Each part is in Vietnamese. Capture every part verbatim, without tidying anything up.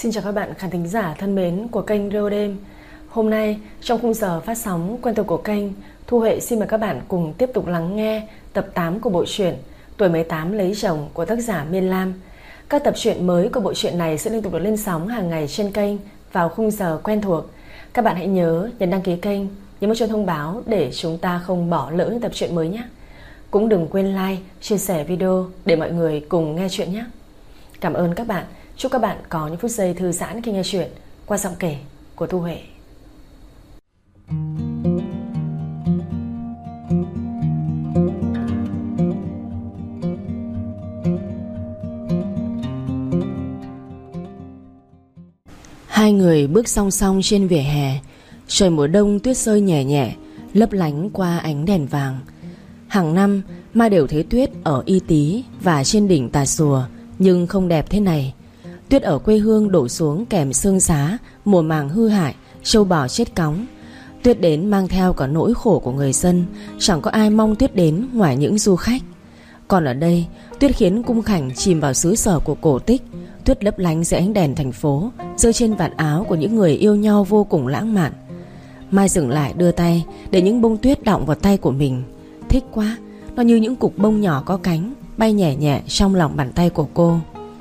Xin chào các bạn khán thính giả thân mến của kênh Reo Đêm. Hôm nay trong khung giờ phát sóng quen thuộc của kênh, Thu Huệ xin mời các bạn cùng tiếp tục lắng nghe tập tám của bộ truyện Tuổi mười tám lấy chồng của tác giả Miên Lam. Các tập truyện mới của bộ truyện này sẽ liên tục được lên sóng hàng ngày trên kênh vào khung giờ quen thuộc. Các bạn hãy nhớ nhấn đăng ký kênh, nhấn vào chuông thông báo để chúng ta không bỏ lỡ những tập truyện mới nhé. Cũng đừng quên like, chia sẻ video để mọi người cùng nghe chuyện nhé. Cảm ơn các bạn. Chúc các bạn có những phút giây thư giãn khi nghe chuyện qua giọng kể của Thu Huệ. Hai người bước song song trên vỉa hè. Trời mùa đông tuyết rơi nhẹ nhẹ, lấp lánh qua ánh đèn vàng. Hàng năm Mai đều thấy tuyết ở Y Tý và trên đỉnh Tà Xùa, nhưng không đẹp thế này. Tuyết ở quê hương đổ xuống kèm sương giá, mùa màng hư hại, trâu bò chết cóng. Tuyết đến mang theo cả nỗi khổ của người dân, chẳng có ai mong tuyết đến ngoài những du khách. Còn ở đây, tuyết khiến cung cảnh chìm vào xứ sở của cổ tích. Tuyết lấp lánh dưới ánh đèn thành phố, rơi trên vạt áo của những người yêu nhau vô cùng lãng mạn. Mai dừng lại đưa tay để những bông tuyết đọng vào tay của mình. Thích quá, nó như những cục bông nhỏ có cánh, bay nhẹ nhẹ trong lòng bàn tay của cô.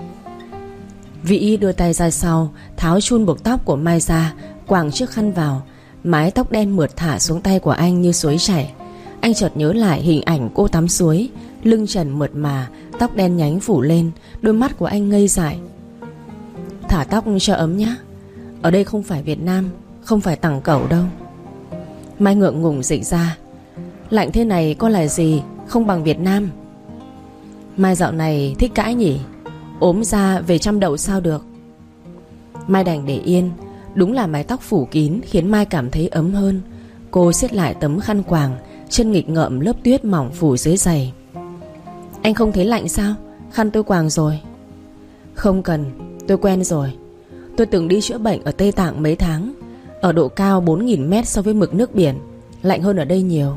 Vĩ đưa tay ra sau, tháo chun buộc tóc của Mai ra, quàng chiếc khăn vào. Mái tóc đen mượt thả xuống tay của anh như suối chảy. Anh chợt nhớ lại hình ảnh cô tắm suối, lưng trần mượt mà, tóc đen nhánh phủ lên. Đôi mắt của anh ngây dại. Thả tóc cho ấm nhé. Ở đây không phải Việt Nam, không phải Tằng Cẩu đâu. Mai ngượng ngùng dịch ra. Lạnh thế này có là gì, không bằng Việt Nam. Mai dạo này thích cãi nhỉ. Ốm ra về chăm đậu sao được. Mai đành để yên. Đúng là mái tóc phủ kín khiến Mai cảm thấy ấm hơn. Cô siết lại tấm khăn quàng, chân nghịch ngợm lớp tuyết mỏng phủ dưới giày. Anh không thấy lạnh sao? Khăn tôi quàng rồi. Không cần, tôi quen rồi. Tôi từng đi chữa bệnh ở Tây Tạng mấy tháng. Ở độ cao bốn nghìn mét so với mực nước biển, lạnh hơn ở đây nhiều.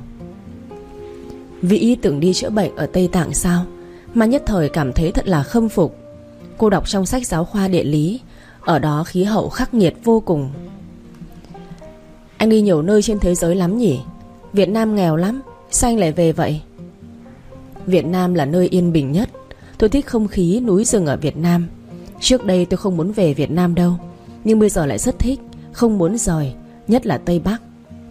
Vĩ từng đi chữa bệnh ở Tây Tạng sao? Mà nhất thời cảm thấy thật là khâm phục. Cô đọc trong sách giáo khoa địa lý, ở đó khí hậu khắc nghiệt vô cùng. Anh đi nhiều nơi trên thế giới lắm nhỉ? Việt Nam nghèo lắm, sao anh lại về vậy? Việt Nam là nơi yên bình nhất. Tôi thích không khí núi rừng ở Việt Nam. Trước đây tôi không muốn về Việt Nam đâu, nhưng bây giờ lại rất thích, không muốn rời, nhất là Tây Bắc.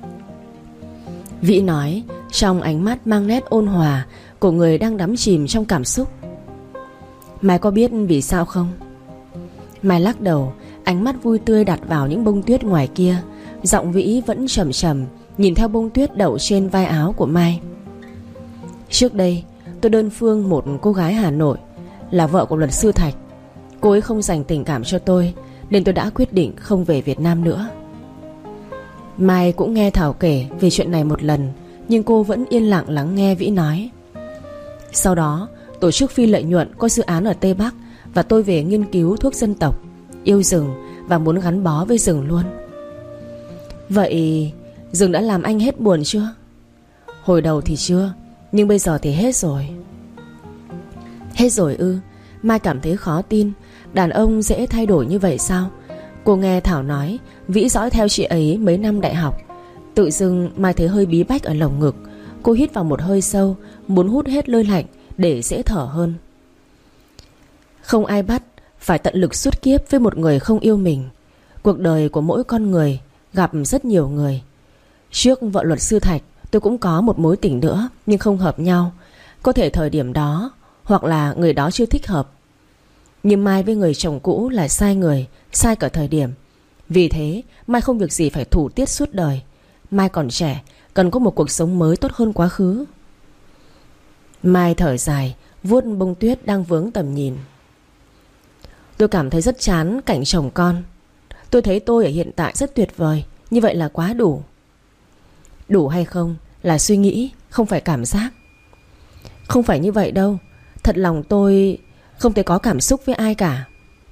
Vĩ nói, trong ánh mắt mang nét ôn hòa của người đang đắm chìm trong cảm xúc. Mai có biết vì sao không? Mai lắc đầu, ánh mắt vui tươi đặt vào những bông tuyết ngoài kia. Giọng Vĩ vẫn trầm trầm, nhìn theo bông tuyết đậu trên vai áo của Mai. Trước đây tôi đơn phương một cô gái Hà Nội, là vợ của luật sư Thạch. Cô ấy không dành tình cảm cho tôi, nên tôi đã quyết định không về Việt Nam nữa. Mai cũng nghe Thảo kể về chuyện này một lần, nhưng cô vẫn yên lặng lắng nghe Vĩ nói. Sau đó tổ chức phi lợi nhuận có dự án ở Tây Bắc, và tôi về nghiên cứu thuốc dân tộc, yêu rừng và muốn gắn bó với rừng luôn. Vậy rừng đã làm anh hết buồn chưa? Hồi đầu thì chưa, nhưng bây giờ thì hết rồi. Hết rồi ư? Mai cảm thấy khó tin. Đàn ông dễ thay đổi như vậy sao? Cô nghe Thảo nói Vĩ dõi theo chị ấy mấy năm đại học. Tự dưng Mai thấy hơi bí bách ở lồng ngực. Cô hít vào một hơi sâu, muốn hút hết hơi lạnh để dễ thở hơn. Không ai bắt phải tận lực suốt kiếp với một người không yêu mình. Cuộc đời của mỗi con người gặp rất nhiều người. Trước vợ luật sư Thạch, tôi cũng có một mối tình nữa, nhưng không hợp nhau. Có thể thời điểm đó, hoặc là người đó chưa thích hợp. Nhưng Mai với người chồng cũ là sai người, sai cả thời điểm. Vì thế Mai không việc gì phải thủ tiết suốt đời. Mai còn trẻ, cần có một cuộc sống mới tốt hơn quá khứ. Mai thở dài, vuốt bông tuyết đang vướng tầm nhìn. Tôi cảm thấy rất chán cảnh chồng con. Tôi thấy tôi ở hiện tại rất tuyệt vời. Như vậy là quá đủ. Đủ hay không là suy nghĩ, không phải cảm giác. Không phải như vậy đâu. Thật lòng tôi không thể có cảm xúc với ai cả.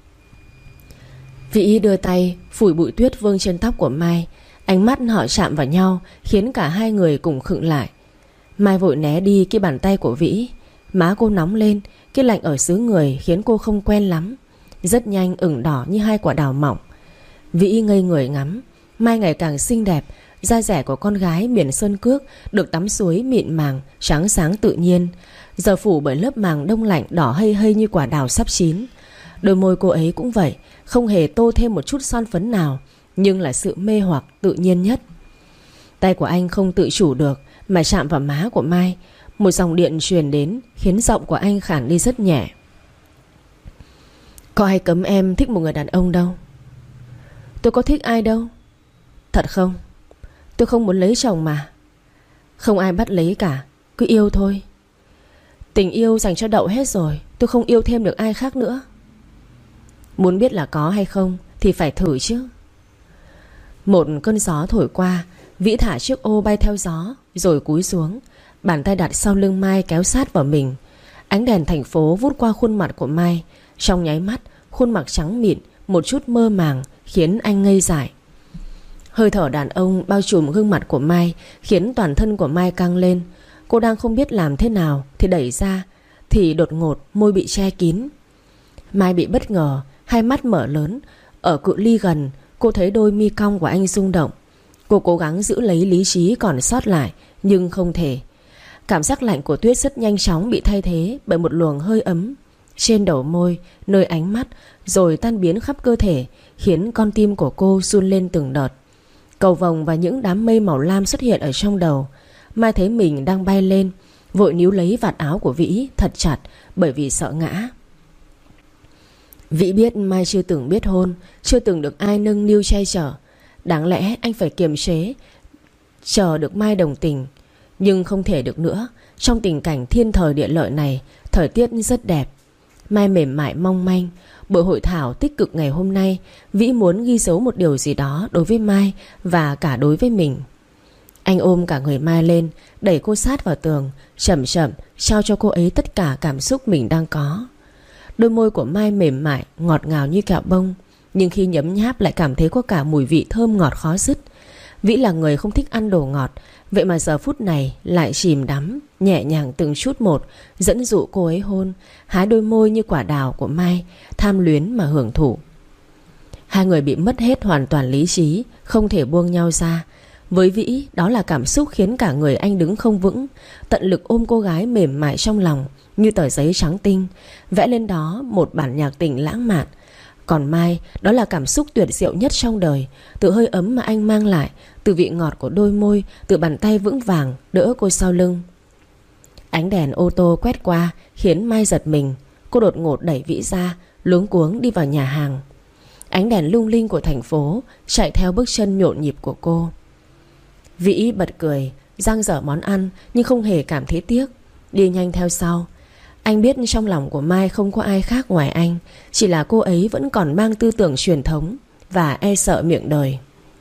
Vĩ đưa tay phủi bụi tuyết vương trên tóc của Mai. Ánh mắt họ chạm vào nhau, khiến cả hai người cùng khựng lại. Mai vội né đi cái bàn tay của Vĩ. Má cô nóng lên, cái lạnh ở xứ người khiến cô không quen lắm. rất nhanh ửng đỏ như hai quả đào mọng. Vĩ ngây người ngắm. Mai ngày càng xinh đẹp. Da dẻ của con gái miền Sơn Cước được tắm suối mịn màng, trắng sáng tự nhiên, giờ phủ bởi lớp màng đông lạnh đỏ hây hây như quả đào sắp chín. Đôi môi cô ấy cũng vậy, không hề tô thêm một chút son phấn nào, nhưng là sự mê hoặc tự nhiên nhất. Tay của anh không tự chủ được mà chạm vào má của Mai. Một dòng điện truyền đến khiến giọng của anh khản đi rất nhẹ. Có ai cấm em thích một người đàn ông đâu. Tôi có thích ai đâu. Thật không? Tôi không muốn lấy chồng mà. Không ai bắt lấy cả, cứ yêu thôi. Tình yêu dành cho Đậu hết rồi, tôi không yêu thêm được ai khác nữa. Muốn biết là có hay không thì phải thử chứ. Một cơn gió thổi qua, Vĩ thả chiếc ô bay theo gió, rồi cúi xuống, bàn tay đặt sau lưng Mai kéo sát vào mình. Ánh đèn thành phố vút qua khuôn mặt của Mai. Trong nháy mắt, khuôn mặt trắng mịn, một chút mơ màng, khiến anh ngây dại. Hơi thở đàn ông bao trùm gương mặt của Mai, khiến toàn thân của Mai căng lên. Cô đang không biết làm thế nào thì đẩy ra, thì đột ngột môi bị che kín. Mai bị bất ngờ, hai mắt mở lớn. Ở cự ly gần, cô thấy đôi mi cong của anh rung động. Cô cố gắng giữ lấy lý trí còn sót lại, nhưng không thể. Cảm giác lạnh của tuyết rất nhanh chóng bị thay thế bởi một luồng hơi ấm trên đầu môi, nơi ánh mắt, rồi tan biến khắp cơ thể, khiến con tim của cô run lên từng đợt. Cầu vồng và những đám mây màu lam xuất hiện ở trong đầu. Mai thấy mình đang bay lên, vội níu lấy vạt áo của Vĩ thật chặt, bởi vì sợ ngã. Vĩ biết Mai chưa từng biết hôn, chưa từng được ai nâng niu che chở. Đáng lẽ anh phải kiềm chế, chờ được Mai đồng tình. Nhưng không thể được nữa. Trong tình cảnh thiên thời địa lợi này, thời tiết rất đẹp, Mai mềm mại mong manh. Buổi hội thảo tích cực ngày hôm nay, Vĩ muốn ghi dấu một điều gì đó đối với Mai và cả đối với mình. Anh ôm cả người Mai lên, đẩy cô sát vào tường, chậm chậm trao cho cô ấy tất cả cảm xúc mình đang có. Đôi môi của Mai mềm mại, ngọt ngào như kẹo bông, nhưng khi nhấm nháp lại cảm thấy có cả mùi vị thơm ngọt khó dứt. Vĩ là người không thích ăn đồ ngọt, vậy mà giờ phút này lại chìm đắm, nhẹ nhàng từng chút một, dẫn dụ cô ấy hôn, hái đôi môi như quả đào của Mai, tham luyến mà hưởng thụ. Hai người bị mất hết hoàn toàn lý trí, không thể buông nhau ra. Với Vĩ, đó là cảm xúc khiến cả người anh đứng không vững, tận lực ôm cô gái mềm mại trong lòng như tờ giấy trắng tinh, vẽ lên đó một bản nhạc tình lãng mạn. Còn Mai, đó là cảm xúc tuyệt diệu nhất trong đời, từ hơi ấm mà anh mang lại, từ vị ngọt của đôi môi, từ bàn tay vững vàng đỡ cô sau lưng. Ánh đèn ô tô quét qua khiến Mai giật mình. Cô đột ngột đẩy Vĩ ra, luống cuống đi vào nhà hàng. Ánh đèn lung linh của thành phố chạy theo bước chân nhộn nhịp của cô. Vĩ bật cười, dang dở món ăn nhưng không hề cảm thấy tiếc, đi nhanh theo sau. Anh biết trong lòng của Mai không có ai khác ngoài anh, chỉ là cô ấy vẫn còn mang tư tưởng truyền thống và e sợ miệng đời.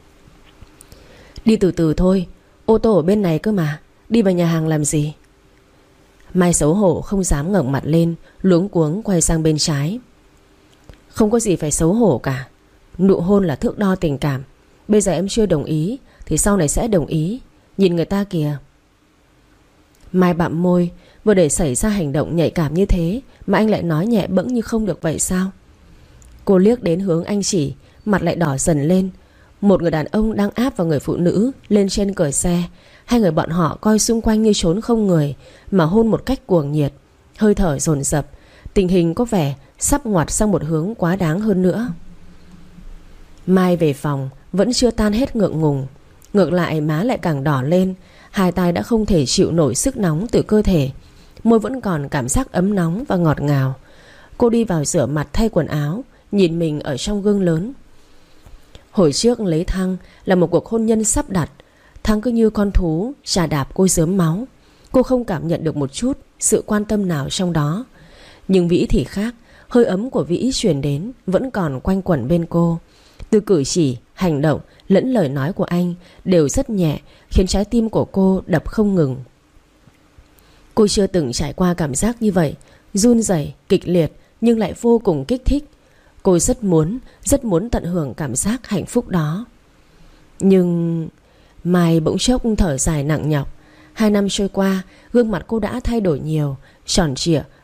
Đi từ từ thôi, ô tô ở bên này cơ mà, đi vào nhà hàng làm gì? Mai xấu hổ không dám ngẩng mặt lên, luống cuống quay sang bên trái. Không có gì phải xấu hổ cả. Nụ hôn là thước đo tình cảm. Bây giờ em chưa đồng ý thì sau này sẽ đồng ý. Nhìn người ta kìa. Mai bặm môi. Vừa để xảy ra hành động nhạy cảm như thế mà anh lại nói nhẹ bẫng như không được vậy sao? Cô liếc đến hướng anh chỉ, mặt lại đỏ dần lên. Một người đàn ông đang áp vào người phụ nữ lên trên cởi xe. Hai người bọn họ coi xung quanh như trốn không người mà hôn một cách cuồng nhiệt, hơi thở dồn dập. Tình hình có vẻ sắp ngoặt sang một hướng quá đáng hơn nữa. Mai về phòng vẫn chưa tan hết ngượng ngùng, ngược lại má lại càng đỏ lên. Hai tay đã không thể chịu nổi sức nóng từ cơ thể, môi vẫn còn cảm giác ấm nóng và ngọt ngào. Cô đi vào rửa mặt thay quần áo, nhìn mình ở trong gương lớn. Hồi trước lấy Thăng là một cuộc hôn nhân sắp đặt. Thăng cứ như con thú chà đạp cô rớm máu. Cô không cảm nhận được một chút sự quan tâm nào trong đó. Nhưng Vĩ thì khác. Hơi ấm của Vĩ truyền đến vẫn còn quanh quẩn bên cô. Từ cử chỉ, hành động lẫn lời nói của anh đều rất nhẹ, khiến trái tim của cô đập không ngừng. Cô chưa từng trải qua cảm giác như vậy, run rẩy, kịch liệt nhưng lại vô cùng kích thích. Cô rất muốn, rất muốn tận hưởng cảm giác hạnh phúc đó. Nhưng Mai bỗng chốc thở dài nặng nhọc. Hai năm trôi qua, gương mặt cô đã thay đổi nhiều, tròn trịa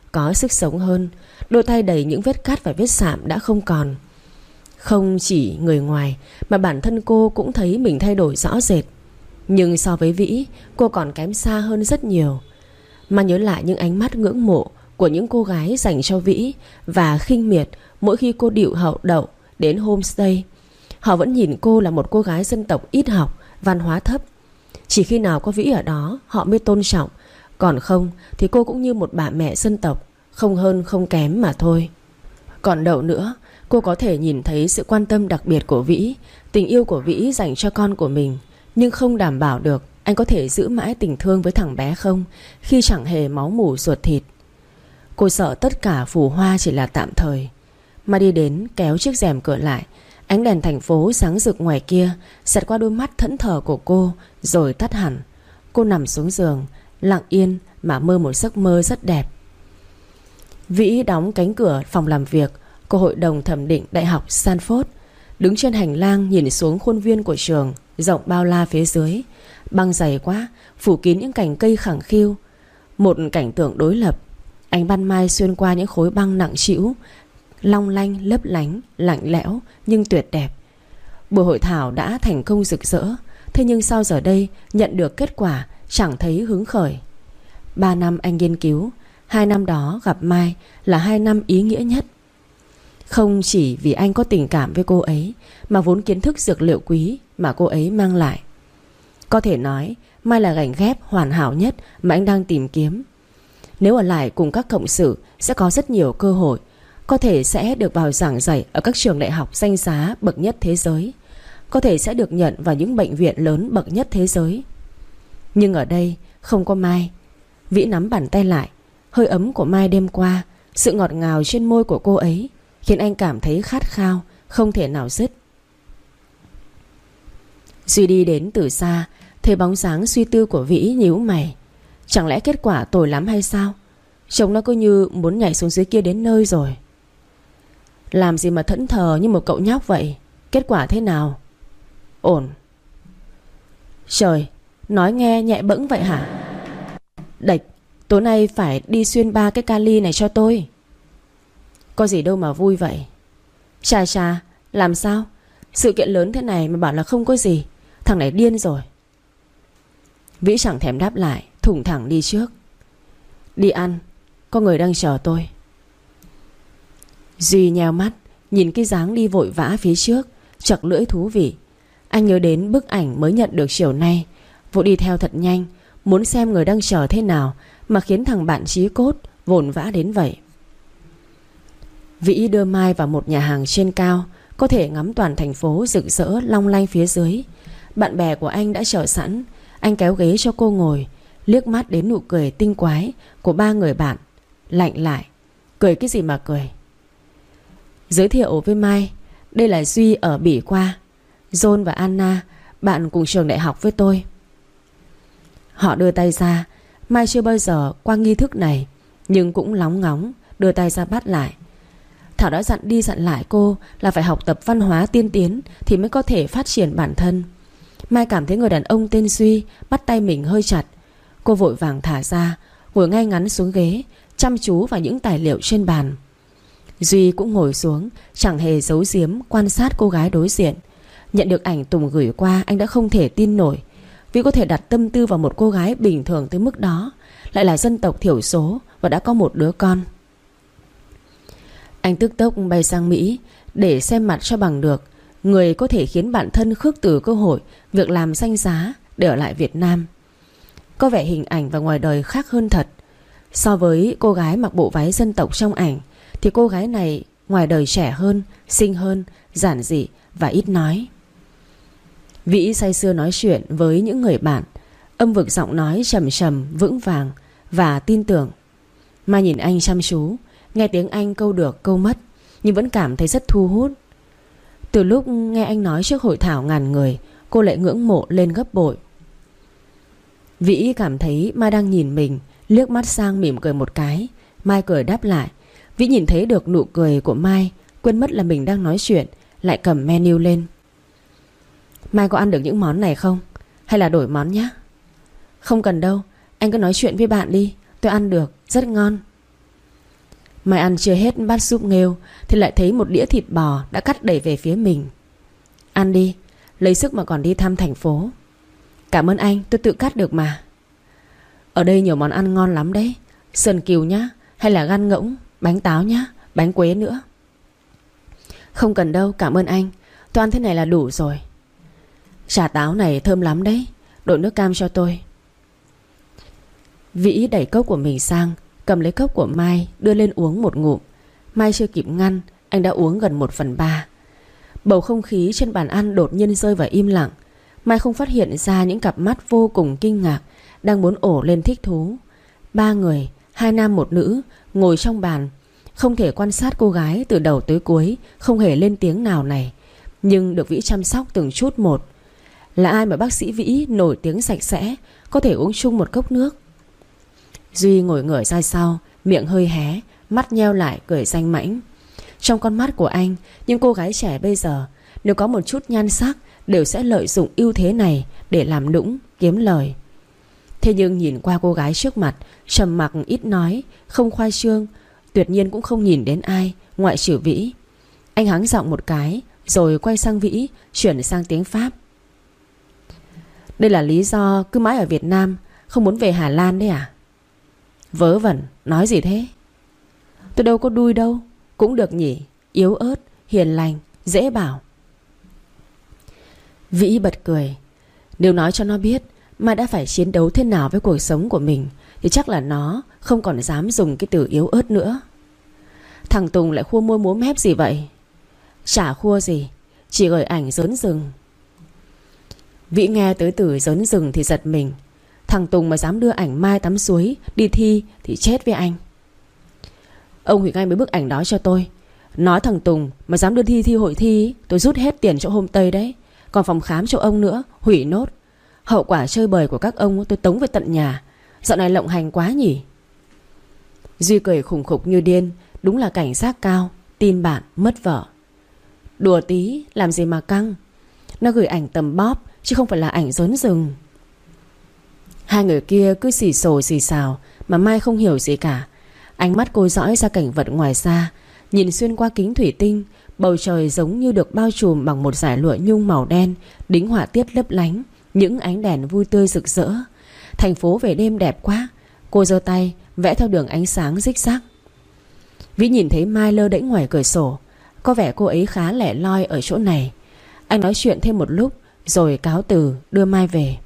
có sức sống hơn. Đôi tay đầy những vết cắt và vết sạm đã không còn. Không chỉ người ngoài mà bản thân cô cũng thấy mình thay đổi rõ rệt. Nhưng so với Vĩ, cô còn kém xa hơn rất nhiều. Mà nhớ lại những ánh mắt ngưỡng mộ của những cô gái dành cho Vĩ và khinh miệt mỗi khi cô điệu hậu đậu đến homestay. Họ vẫn nhìn cô là một cô gái dân tộc ít học, văn hóa thấp. Chỉ khi nào có Vĩ ở đó họ mới tôn trọng. Còn không thì cô cũng như một bà mẹ dân tộc, không hơn không kém mà thôi. Còn đậu nữa, cô có thể nhìn thấy sự quan tâm đặc biệt của Vĩ, tình yêu của Vĩ dành cho con của mình. Nhưng không đảm bảo được anh có thể giữ mãi tình thương với thằng bé không, khi chẳng hề máu mủ ruột thịt. Cô sợ tất cả phù hoa chỉ là tạm thời. Mà đi đến kéo chiếc rèm cửa lại. Ánh đèn thành phố sáng rực ngoài kia xẹt qua đôi mắt thẫn thờ của cô, rồi tắt hẳn. Cô nằm xuống giường, lặng yên mà mơ một giấc mơ rất đẹp. Vĩ đóng cánh cửa phòng làm việc của hội đồng thẩm định Đại học Stanford, đứng trên hành lang nhìn xuống khuôn viên của trường rộng bao la phía dưới. Băng dày quá, phủ kín những cành cây khẳng khiu. Một cảnh tượng đối lập. Ánh ban mai xuyên qua những khối băng nặng trĩu, long lanh lấp lánh, lạnh lẽo nhưng tuyệt đẹp. Buổi hội thảo đã thành công rực rỡ. Thế nhưng sao giờ đây nhận được kết quả chẳng thấy hứng khởi. Ba năm anh nghiên cứu, hai năm đó gặp Mai là hai năm ý nghĩa nhất. Không chỉ vì anh có tình cảm với cô ấy, mà vốn kiến thức dược liệu quý mà cô ấy mang lại. Có thể nói Mai là gành ghép hoàn hảo nhất mà anh đang tìm kiếm. Nếu ở lại cùng các cộng sự sẽ có rất nhiều cơ hội. Có thể sẽ được vào giảng dạy ở các trường đại học danh giá bậc nhất thế giới. Có thể sẽ được nhận vào những bệnh viện lớn bậc nhất thế giới. Nhưng ở đây không có Mai. Vĩ nắm bàn tay lại. Hơi ấm của Mai đêm qua, sự ngọt ngào trên môi của cô ấy khiến anh cảm thấy khát khao, không thể nào dứt. Duy đi đến từ xa, thấy bóng dáng suy tư của Vĩ, nhíu mày. Chẳng lẽ kết quả tồi lắm hay sao? Trông nó cứ như muốn nhảy xuống dưới kia đến nơi rồi. Làm gì mà thẫn thờ như một cậu nhóc vậy? Kết quả thế nào? Ổn. Trời, nói nghe nhẹ bẫng vậy hả? Đạch, tối nay phải đi xuyên ba cái kali này cho tôi. Có gì đâu mà vui vậy. Chà chà, làm sao? Sự kiện lớn thế này mà bảo là không có gì. Thằng này điên rồi. Vĩ chẳng thèm đáp lại, thủng thẳng đi trước. Đi ăn, có người đang chờ tôi. Duy nheo mắt, nhìn cái dáng đi vội vã phía trước, chật lưỡi thú vị. Anh nhớ đến bức ảnh mới nhận được chiều nay, vội đi theo thật nhanh, muốn xem người đang chờ thế nào mà khiến thằng bạn chí cốt vồn vã đến vậy. Vĩ đưa Mai vào một nhà hàng trên cao, có thể ngắm toàn thành phố rực rỡ long lanh phía dưới. Bạn bè của anh đã chờ sẵn. Anh kéo ghế cho cô ngồi, liếc mắt đến nụ cười tinh quái của ba người bạn. Lạnh lại. Cười cái gì mà cười? Giới thiệu với Mai, đây là Duy ở Bỉ qua, John và Anna, bạn cùng trường đại học với tôi. Họ đưa tay ra. Mai chưa bao giờ qua nghi thức này, nhưng cũng lóng ngóng đưa tay ra bắt lại. Thảo đã dặn đi dặn lại cô là phải học tập văn hóa tiên tiến thì mới có thể phát triển bản thân. Mai cảm thấy người đàn ông tên Duy bắt tay mình hơi chặt. Cô vội vàng thả ra, ngồi ngay ngắn xuống ghế, chăm chú vào những tài liệu trên bàn. Duy cũng ngồi xuống, chẳng hề giấu giếm quan sát cô gái đối diện. Nhận được ảnh Tùng gửi qua, anh đã không thể tin nổi. Vì có thể đặt tâm tư vào một cô gái bình thường tới mức đó, lại là dân tộc thiểu số và đã có một đứa con. Anh tức tốc bay sang Mỹ để xem mặt cho bằng được người có thể khiến bản thân khước từ cơ hội việc làm danh giá để ở lại Việt Nam. Có vẻ hình ảnh và ngoài đời khác hơn thật. So với cô gái mặc bộ váy dân tộc trong ảnh thì cô gái này ngoài đời trẻ hơn, xinh hơn, giản dị và ít nói. Vĩ say sưa nói chuyện với những người bạn, âm vực giọng nói trầm trầm, vững vàng và tin tưởng. Mai nhìn anh chăm chú, nghe tiếng anh câu được câu mất, nhưng vẫn cảm thấy rất thu hút. Từ lúc nghe anh nói trước hội thảo ngàn người, cô lại ngưỡng mộ lên gấp bội. Vĩ cảm thấy Mai đang nhìn mình, liếc mắt sang mỉm cười một cái. Mai cười đáp lại. Vĩ nhìn thấy được nụ cười của Mai, quên mất là mình đang nói chuyện, lại cầm menu lên. Mai có ăn được những món này không? Hay là đổi món nhé? Không cần đâu, anh cứ nói chuyện với bạn đi, tôi ăn được, rất ngon. Mai ăn chưa hết bát súp nghêu thì lại thấy một đĩa thịt bò đã cắt đẩy về phía mình. Ăn đi, lấy sức mà còn đi thăm thành phố. Cảm ơn anh, tôi tự cắt được mà. Ở đây nhiều món ăn ngon lắm đấy. Sườn cừu nhá, hay là gan ngỗng, bánh táo nhá, bánh quế nữa. Không cần đâu, cảm ơn anh. Tôi ăn thế này là đủ rồi. Chả táo này thơm lắm đấy. Đổ nước cam cho tôi. Vĩ đẩy cốc của mình sang, cầm lấy cốc của Mai, đưa lên uống một ngụm. Mai chưa kịp ngăn, anh đã uống gần một phần ba. Bầu không khí trên bàn ăn đột nhiên rơi vào im lặng. Mai không phát hiện ra những cặp mắt vô cùng kinh ngạc đang muốn ổ lên thích thú. Ba người, hai nam một nữ, ngồi trong bàn, không thể quan sát cô gái từ đầu tới cuối, không hề lên tiếng nào này, nhưng được Vĩ chăm sóc từng chút một. Là ai mà bác sĩ Vĩ nổi tiếng sạch sẽ có thể uống chung một cốc nước? Duy ngồi ngửa ra sau, miệng hơi hé, mắt nheo lại cười danh mãnh. Trong con mắt của anh, những cô gái trẻ bây giờ nếu có một chút nhan sắc đều sẽ lợi dụng ưu thế này để làm nũng, kiếm lời. Thế nhưng nhìn qua cô gái trước mặt, trầm mặc ít nói, không khoa trương, tuyệt nhiên cũng không nhìn đến ai ngoại trừ Vĩ. Anh hắng giọng một cái, rồi quay sang Vĩ, chuyển sang tiếng Pháp. Đây là lý do cứ mãi ở Việt Nam, không muốn về Hà Lan đấy à? Vớ vẩn, nói gì thế? Tôi đâu có đui đâu. Cũng được nhỉ, yếu ớt, hiền lành, dễ bảo. Vĩ bật cười. Nếu nói cho nó biết Mai đã phải chiến đấu thế nào với cuộc sống của mình thì chắc là nó không còn dám dùng cái từ yếu ớt nữa. Thằng Tùng lại khua môi múa mép gì vậy? Chả khua gì, chỉ gửi ảnh rớn rừng. Vĩ nghe tới từ rớn rừng thì giật mình. Thằng Tùng mà dám đưa ảnh Mai tắm suối đi thi thì chết với anh. Ông hủy ngay mấy bức ảnh đó cho tôi. Nói thằng Tùng mà dám đưa thi thi hội thi, tôi rút hết tiền chỗ Homestay đấy. Còn phòng khám cho ông nữa, hủy nốt. Hậu quả chơi bời của các ông tôi tống về tận nhà. Dạo này lộng hành quá nhỉ. Duy cười khủng khục như điên. Đúng là cảnh giác cao, tin bạn mất vợ. Đùa tí, làm gì mà căng. Nó gửi ảnh tầm bóp chứ không phải là ảnh rớn rừng. Hai người kia cứ xì xồ xì xào mà Mai không hiểu gì cả. Ánh mắt cô dõi ra cảnh vật ngoài xa, nhìn xuyên qua kính thủy tinh. Bầu trời giống như được bao trùm bằng một dải lụa nhung màu đen, đính họa tiết lấp lánh, những ánh đèn vui tươi rực rỡ. Thành phố về đêm đẹp quá. Cô giơ tay vẽ theo đường ánh sáng rích rác. Vĩ nhìn thấy Mai lơ đễnh ngoài cửa sổ. Có vẻ cô ấy khá lẻ loi ở chỗ này. Anh nói chuyện thêm một lúc rồi cáo từ đưa Mai về.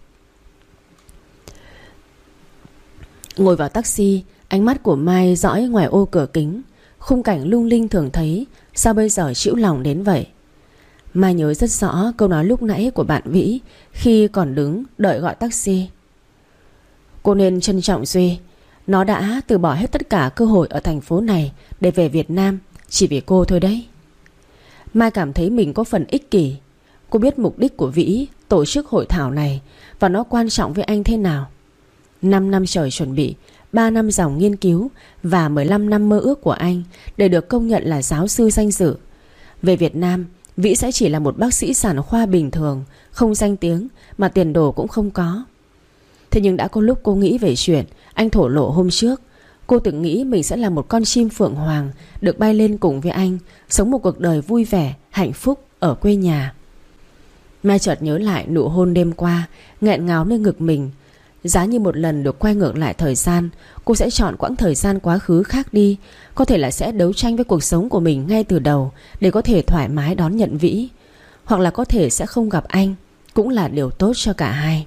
Ngồi vào taxi, ánh mắt của Mai dõi ngoài ô cửa kính. Khung cảnh lung linh thường thấy, sao bây giờ chịu lòng đến vậy? Mai nhớ rất rõ câu nói lúc nãy của bạn Vĩ khi còn đứng đợi gọi taxi. Cô nên trân trọng Duy. Nó đã từ bỏ hết tất cả cơ hội ở thành phố này để về Việt Nam chỉ vì cô thôi đấy. Mai cảm thấy mình có phần ích kỷ. Cô biết mục đích của Vĩ tổ chức hội thảo này và nó quan trọng với anh thế nào. Năm năm trời chuẩn bị, ba năm dòng nghiên cứu và mười lăm năm mơ ước của anh để được công nhận là giáo sư danh dự. Về Việt Nam, Vĩ sẽ chỉ là một bác sĩ sản khoa bình thường, không danh tiếng mà tiền đồ cũng không có. Thế nhưng đã có lúc cô nghĩ về chuyện anh thổ lộ hôm trước. Cô từng nghĩ mình sẽ là một con chim phượng hoàng được bay lên cùng với anh, sống một cuộc đời vui vẻ, hạnh phúc ở quê nhà. Mai chợt nhớ lại nụ hôn đêm qua, nghẹn ngào nơi ngực mình. Giá như một lần được quay ngược lại thời gian, cô sẽ chọn quãng thời gian quá khứ khác đi. Có thể là sẽ đấu tranh với cuộc sống của mình ngay từ đầu để có thể thoải mái đón nhận Vĩ. Hoặc là có thể sẽ không gặp anh, cũng là điều tốt cho cả hai.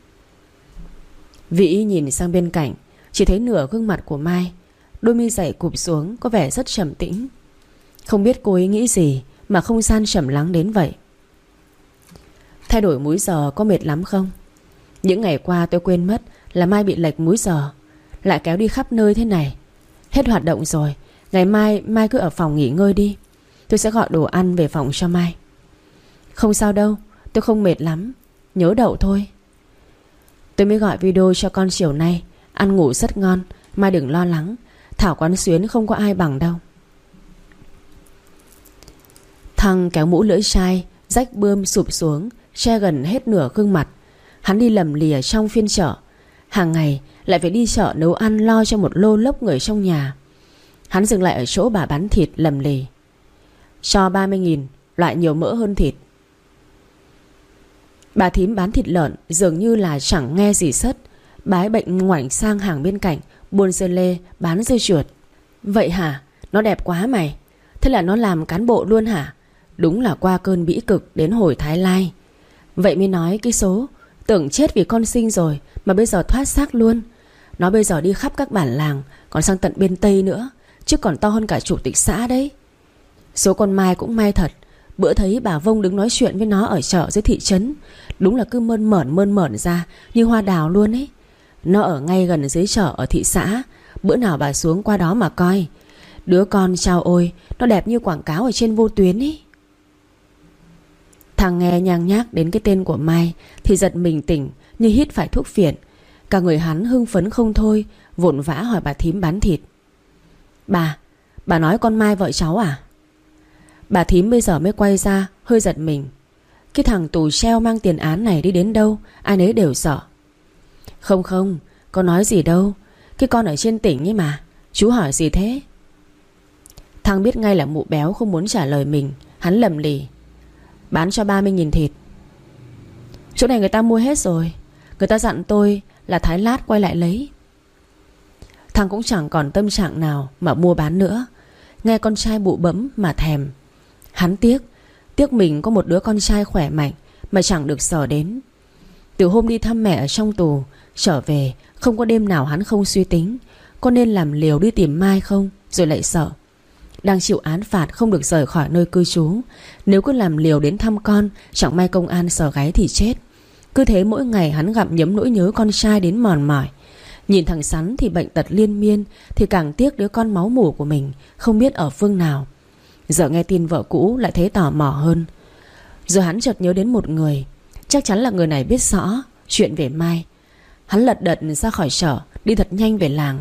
Vĩ nhìn sang bên cạnh, chỉ thấy nửa gương mặt của Mai. Đôi mi dày cụp xuống, có vẻ rất trầm tĩnh. Không biết cô ấy nghĩ gì mà không gian trầm lắng đến vậy. Thay đổi múi giờ có mệt lắm không? Những ngày qua tôi quên mất là Mai bị lệch múi giờ, lại kéo đi khắp nơi thế này. Hết hoạt động rồi, ngày mai Mai cứ ở phòng nghỉ ngơi đi. Tôi sẽ gọi đồ ăn về phòng cho Mai. Không sao đâu, tôi không mệt lắm, nhớ đậu thôi. Tôi mới gọi video cho con chiều nay. Ăn ngủ rất ngon, Mai đừng lo lắng. Thảo quán xuyến không có ai bằng đâu. Thăng kéo mũ lưỡi chai, rách bươm sụp xuống, che gần hết nửa gương mặt. Hắn đi lầm lìa trong phiên chợ. Hàng ngày lại phải đi chợ nấu ăn lo cho một lô lốc người trong nhà. Hắn dừng lại ở chỗ bà bán thịt lầm lì. Cho ba mươi nghìn, loại nhiều mỡ hơn thịt. Bà thím bán thịt lợn dường như là chẳng nghe gì sất. Bà ấy bệnh ngoảnh sang hàng bên cạnh, buôn dưa lê, bán dưa chuột. Vậy hả? Nó đẹp quá mày. Thế là nó làm cán bộ luôn hả? Đúng là qua cơn bĩ cực đến hồi Thái Lai. Vậy mới nói cái số tưởng chết vì con sinh rồi mà bây giờ thoát xác luôn. Nó bây giờ đi khắp các bản làng, còn sang tận bên Tây nữa, chứ còn to hơn cả chủ tịch xã đấy. Số con Mai cũng may thật. Bữa thấy bà Vông đứng nói chuyện với nó ở chợ dưới thị trấn, đúng là cứ mơn mởn mơn mởn ra như hoa đào luôn ấy. Nó ở ngay gần dưới chợ ở thị xã. Bữa nào bà xuống qua đó mà coi. Đứa con chao ôi, nó đẹp như quảng cáo ở trên vô tuyến ấy. Thằng nghe nhang nhác đến cái tên của Mai thì giật mình tỉnh như hít phải thuốc phiện. Cả người hắn hưng phấn không thôi, vội vã hỏi bà thím bán thịt. Bà, bà nói con Mai vợ cháu à? Bà thím bây giờ mới quay ra, hơi giật mình. Cái thằng tù treo mang tiền án này đi đến đâu ai nấy đều sợ. Không không, có nói gì đâu. Cái con ở trên tỉnh ấy mà. Chú hỏi gì thế? Thằng biết ngay là mụ béo không muốn trả lời mình. Hắn lầm lì. Bán cho ba mươi nghìn thịt. Chỗ này người ta mua hết rồi. Người ta dặn tôi là Thái lát quay lại lấy. Thằng cũng chẳng còn tâm trạng nào mà mua bán nữa. Nghe con trai bụ bẫm mà thèm. Hắn tiếc. Tiếc mình có một đứa con trai khỏe mạnh mà chẳng được sờ đến. Từ hôm đi thăm mẹ ở trong tù, trở về không có đêm nào hắn không suy tính có nên làm liều đi tìm Mai không. Rồi lại sợ đang chịu án phạt không được rời khỏi nơi cư trú. Nếu cứ làm liều đến thăm con, chẳng may công an sờ gáy thì chết. Cứ thế mỗi ngày hắn gặm nhấm nỗi nhớ con trai đến mòn mỏi. Nhìn thằng Sắn thì bệnh tật liên miên, thì càng tiếc đứa con máu mủ của mình không biết ở phương nào. Giờ nghe tin vợ cũ lại thấy tò mò hơn. Rồi hắn chợt nhớ đến một người. Chắc chắn là người này biết rõ chuyện về Mai. Hắn lật đật ra khỏi chợ, đi thật nhanh về làng.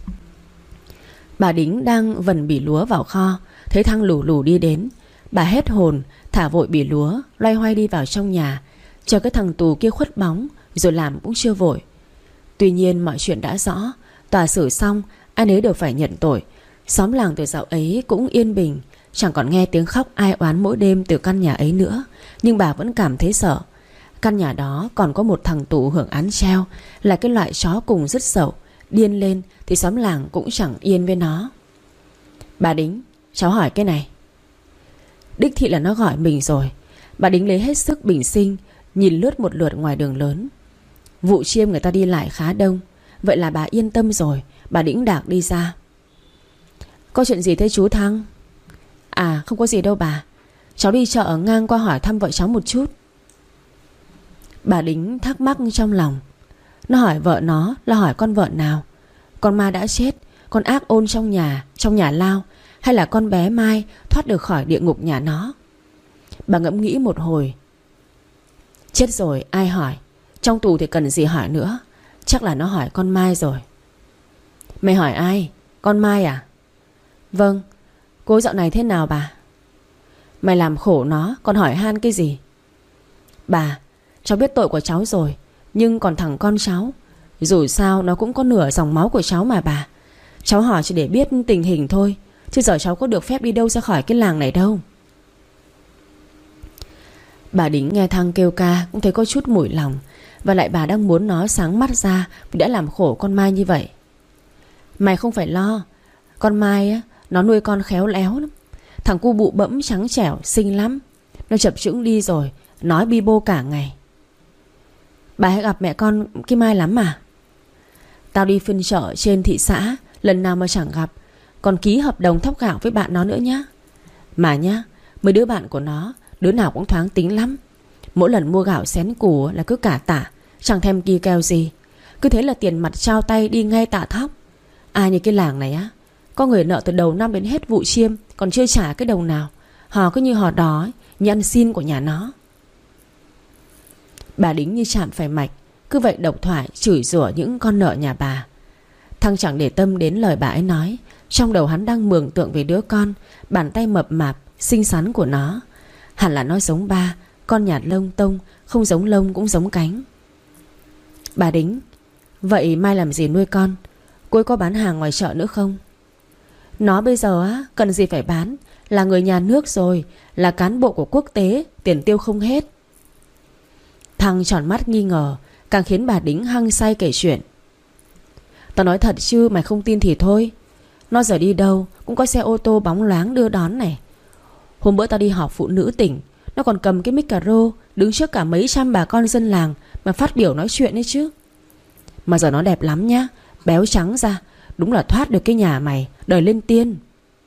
Bà Đính đang vần bỉ lúa vào kho, thấy thằng lù lù đi đến. Bà hết hồn, thả vội bỉ lúa, loay hoay đi vào trong nhà, chờ cái thằng tù kia khuất bóng, rồi làm cũng chưa vội. Tuy nhiên mọi chuyện đã rõ, tòa xử xong, ai nấy đều phải nhận tội. Xóm làng từ dạo ấy cũng yên bình, chẳng còn nghe tiếng khóc ai oán mỗi đêm từ căn nhà ấy nữa. Nhưng bà vẫn cảm thấy sợ. Căn nhà đó còn có một thằng tù hưởng án treo, là cái loại chó cùng dứt sẩu. Điên lên thì xóm làng cũng chẳng yên với nó. Bà Đính, cháu hỏi cái này. Đích thị là nó gọi mình rồi. Bà Đính lấy hết sức bình sinh, nhìn lướt một lượt ngoài đường lớn. Vụ chiêm người ta đi lại khá đông. Vậy là bà yên tâm rồi. Bà Đĩnh đạc đi ra. Có chuyện gì thế chú Thăng? À không có gì đâu bà. Cháu đi chợ ngang qua hỏi thăm vợ cháu một chút. Bà Đính thắc mắc trong lòng. Nó hỏi vợ nó là hỏi con vợ nào? Con Ma đã chết, con ác ôn trong nhà, trong nhà lao, hay là con bé Mai thoát được khỏi địa ngục nhà nó? Bà ngẫm nghĩ một hồi. Chết rồi ai hỏi? Trong tù thì cần gì hỏi nữa. Chắc là nó hỏi con Mai rồi. Mày hỏi ai? Con Mai à? Vâng. Cô dạo này thế nào bà? Mày làm khổ nó, còn hỏi han cái gì? Bà, cháu biết tội của cháu rồi, nhưng còn thằng con cháu, dù sao nó cũng có nửa dòng máu của cháu mà bà. Cháu hỏi chỉ để biết tình hình thôi, chứ giờ cháu có được phép đi đâu ra khỏi cái làng này đâu. Bà Đính nghe Thăng kêu ca cũng thấy có chút mủi lòng. Và lại bà đang muốn nó sáng mắt ra vì đã làm khổ con Mai như vậy. Mày không phải lo. Con Mai á, nó nuôi con khéo léo lắm. Thằng cu bụ bẫm trắng trẻo xinh lắm. Nó chập chững đi rồi, nói bi bô cả ngày. Bà hay gặp mẹ con cái Mai lắm mà. Tao đi phiên chợ trên thị xã, lần nào mà chẳng gặp. Còn ký hợp đồng thóc gạo với bạn nó nữa nhá. Mà nhá, mấy đứa bạn của nó, đứa nào cũng thoáng tính lắm. Mỗi lần mua gạo xén củ là cứ cả tả, chẳng thèm kỳ kèo gì. Cứ thế là tiền mặt trao tay đi ngay tạ thóc. Ai như cái làng này á, có người nợ từ đầu năm đến hết vụ chiêm còn chưa trả cái đồng nào. Họ cứ như họ đỏ ấy, như ăn xin của nhà nó. Bà Đính như chạm phải mạch, cứ vậy độc thoại chửi rủa những con nợ nhà bà. Thăng chẳng để tâm đến lời bà ấy nói. Trong đầu hắn đang mường tượng về đứa con, bàn tay mập mạp xinh xắn của nó. Hẳn là nó giống ba, con nhạt lông tông, không giống lông cũng giống cánh. Bà Đính, vậy Mai làm gì nuôi con? Cô ấy có bán hàng ngoài chợ nữa không? Nó bây giờ á, cần gì phải bán. Là người nhà nước rồi, là cán bộ của quốc tế, tiền tiêu không hết. Thăng tròn mắt nghi ngờ, càng khiến bà Đính hăng say kể chuyện. Tao nói thật chứ mày không tin thì thôi. Nó giờ đi đâu cũng có xe ô tô bóng loáng đưa đón này. Hôm bữa tao đi họp phụ nữ tỉnh, nó còn cầm cái micro đứng trước cả mấy trăm bà con dân làng mà phát biểu nói chuyện ấy chứ. Mà giờ nó đẹp lắm nhá, béo trắng ra, đúng là thoát được cái nhà mày, đời lên tiên.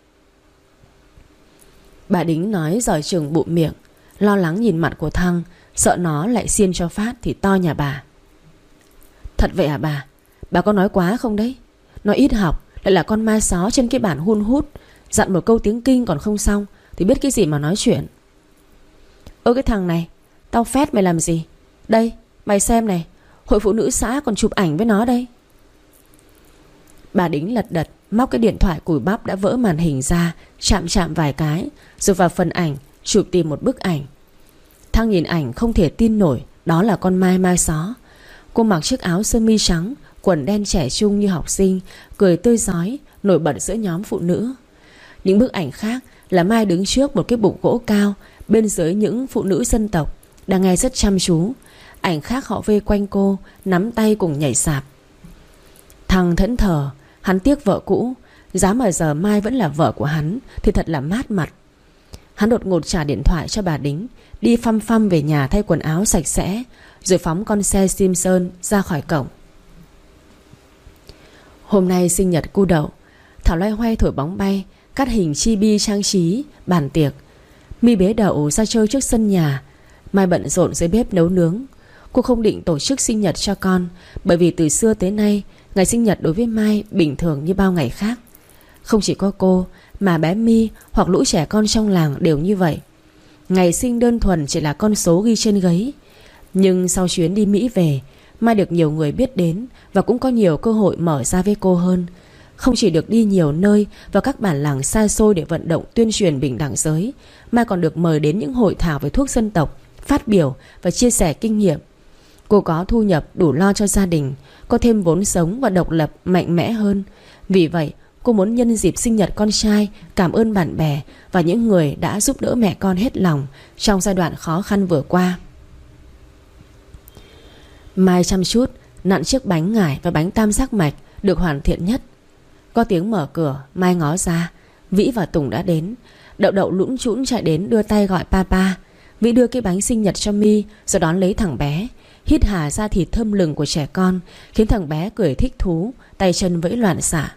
Bà Đính nói giỏi chừng bụng miệng, lo lắng nhìn mặt của Thăng, sợ nó lại xiên cho phát thì to nhà bà. Thật vậy à bà? Bà có nói quá không đấy? Nó ít học, lại là con ma só trên cái bản hun hút, dặn một câu tiếng Kinh còn không xong thì biết cái gì mà nói chuyện. Ơ cái thằng này, tao phét mày làm gì? Đây, mày xem này, hội phụ nữ xã còn chụp ảnh với nó đây. Bà Đính lật đật móc cái điện thoại cùi bắp đã vỡ màn hình ra, chạm chạm vài cái, rồi vào phần ảnh chụp tìm một bức ảnh. Thăng nhìn ảnh không thể tin nổi đó là con Mai ma só. Cô mặc chiếc áo sơ mi trắng, quần đen trẻ trung như học sinh, cười tươi rói, nổi bật giữa nhóm phụ nữ. Những bức ảnh khác là Mai đứng trước một cái bục gỗ cao, bên dưới những phụ nữ dân tộc đang nghe rất chăm chú. Ảnh khác họ vây quanh cô, nắm tay cùng nhảy sạp. Thằng thẫn thờ, hắn tiếc vợ cũ, giá mà giờ Mai vẫn là vợ của hắn thì thật là mát mặt. Hắn đột ngột trả điện thoại cho bà Đính, đi phăm phăm về nhà thay quần áo sạch sẽ, rồi phóng con xe Simpson ra khỏi cổng. Hôm nay sinh nhật cu Đậu, Thảo loay hoay thổi bóng bay, cắt hình chibi trang trí bàn tiệc. My bế Đậu ra chơi trước sân nhà, Mai bận rộn dưới bếp nấu nướng. Cô không định tổ chức sinh nhật cho con, bởi vì từ xưa tới nay ngày sinh nhật đối với Mai bình thường như bao ngày khác. Không chỉ có cô mà bé My hoặc lũ trẻ con trong làng đều như vậy. Ngày sinh đơn thuần chỉ là con số ghi trên giấy. Nhưng sau chuyến đi Mỹ về, Mai được nhiều người biết đến và cũng có nhiều cơ hội mở ra với cô hơn. Không chỉ được đi nhiều nơi và các bản làng xa xôi để vận động tuyên truyền bình đẳng giới, Mai còn được mời đến những hội thảo về thuốc dân tộc, phát biểu và chia sẻ kinh nghiệm. Cô có thu nhập đủ lo cho gia đình, có thêm vốn sống và độc lập mạnh mẽ hơn. Vì vậy cô muốn nhân dịp sinh nhật con trai cảm ơn bạn bè và những người đã giúp đỡ mẹ con hết lòng trong giai đoạn khó khăn vừa qua. Mai chăm chút nặn chiếc bánh ngải và bánh tam giác mạch được hoàn thiện nhất. Có tiếng mở cửa, Mai ngó ra, Vĩ và Tùng đã đến. Đậu Đậu lũn trũn chạy đến đưa tay gọi papa. Vĩ đưa cái bánh sinh nhật cho My, rồi đón lấy thằng bé, hít hà da thịt thơm lừng của trẻ con, khiến thằng bé cười thích thú, tay chân vẫy loạn xạ.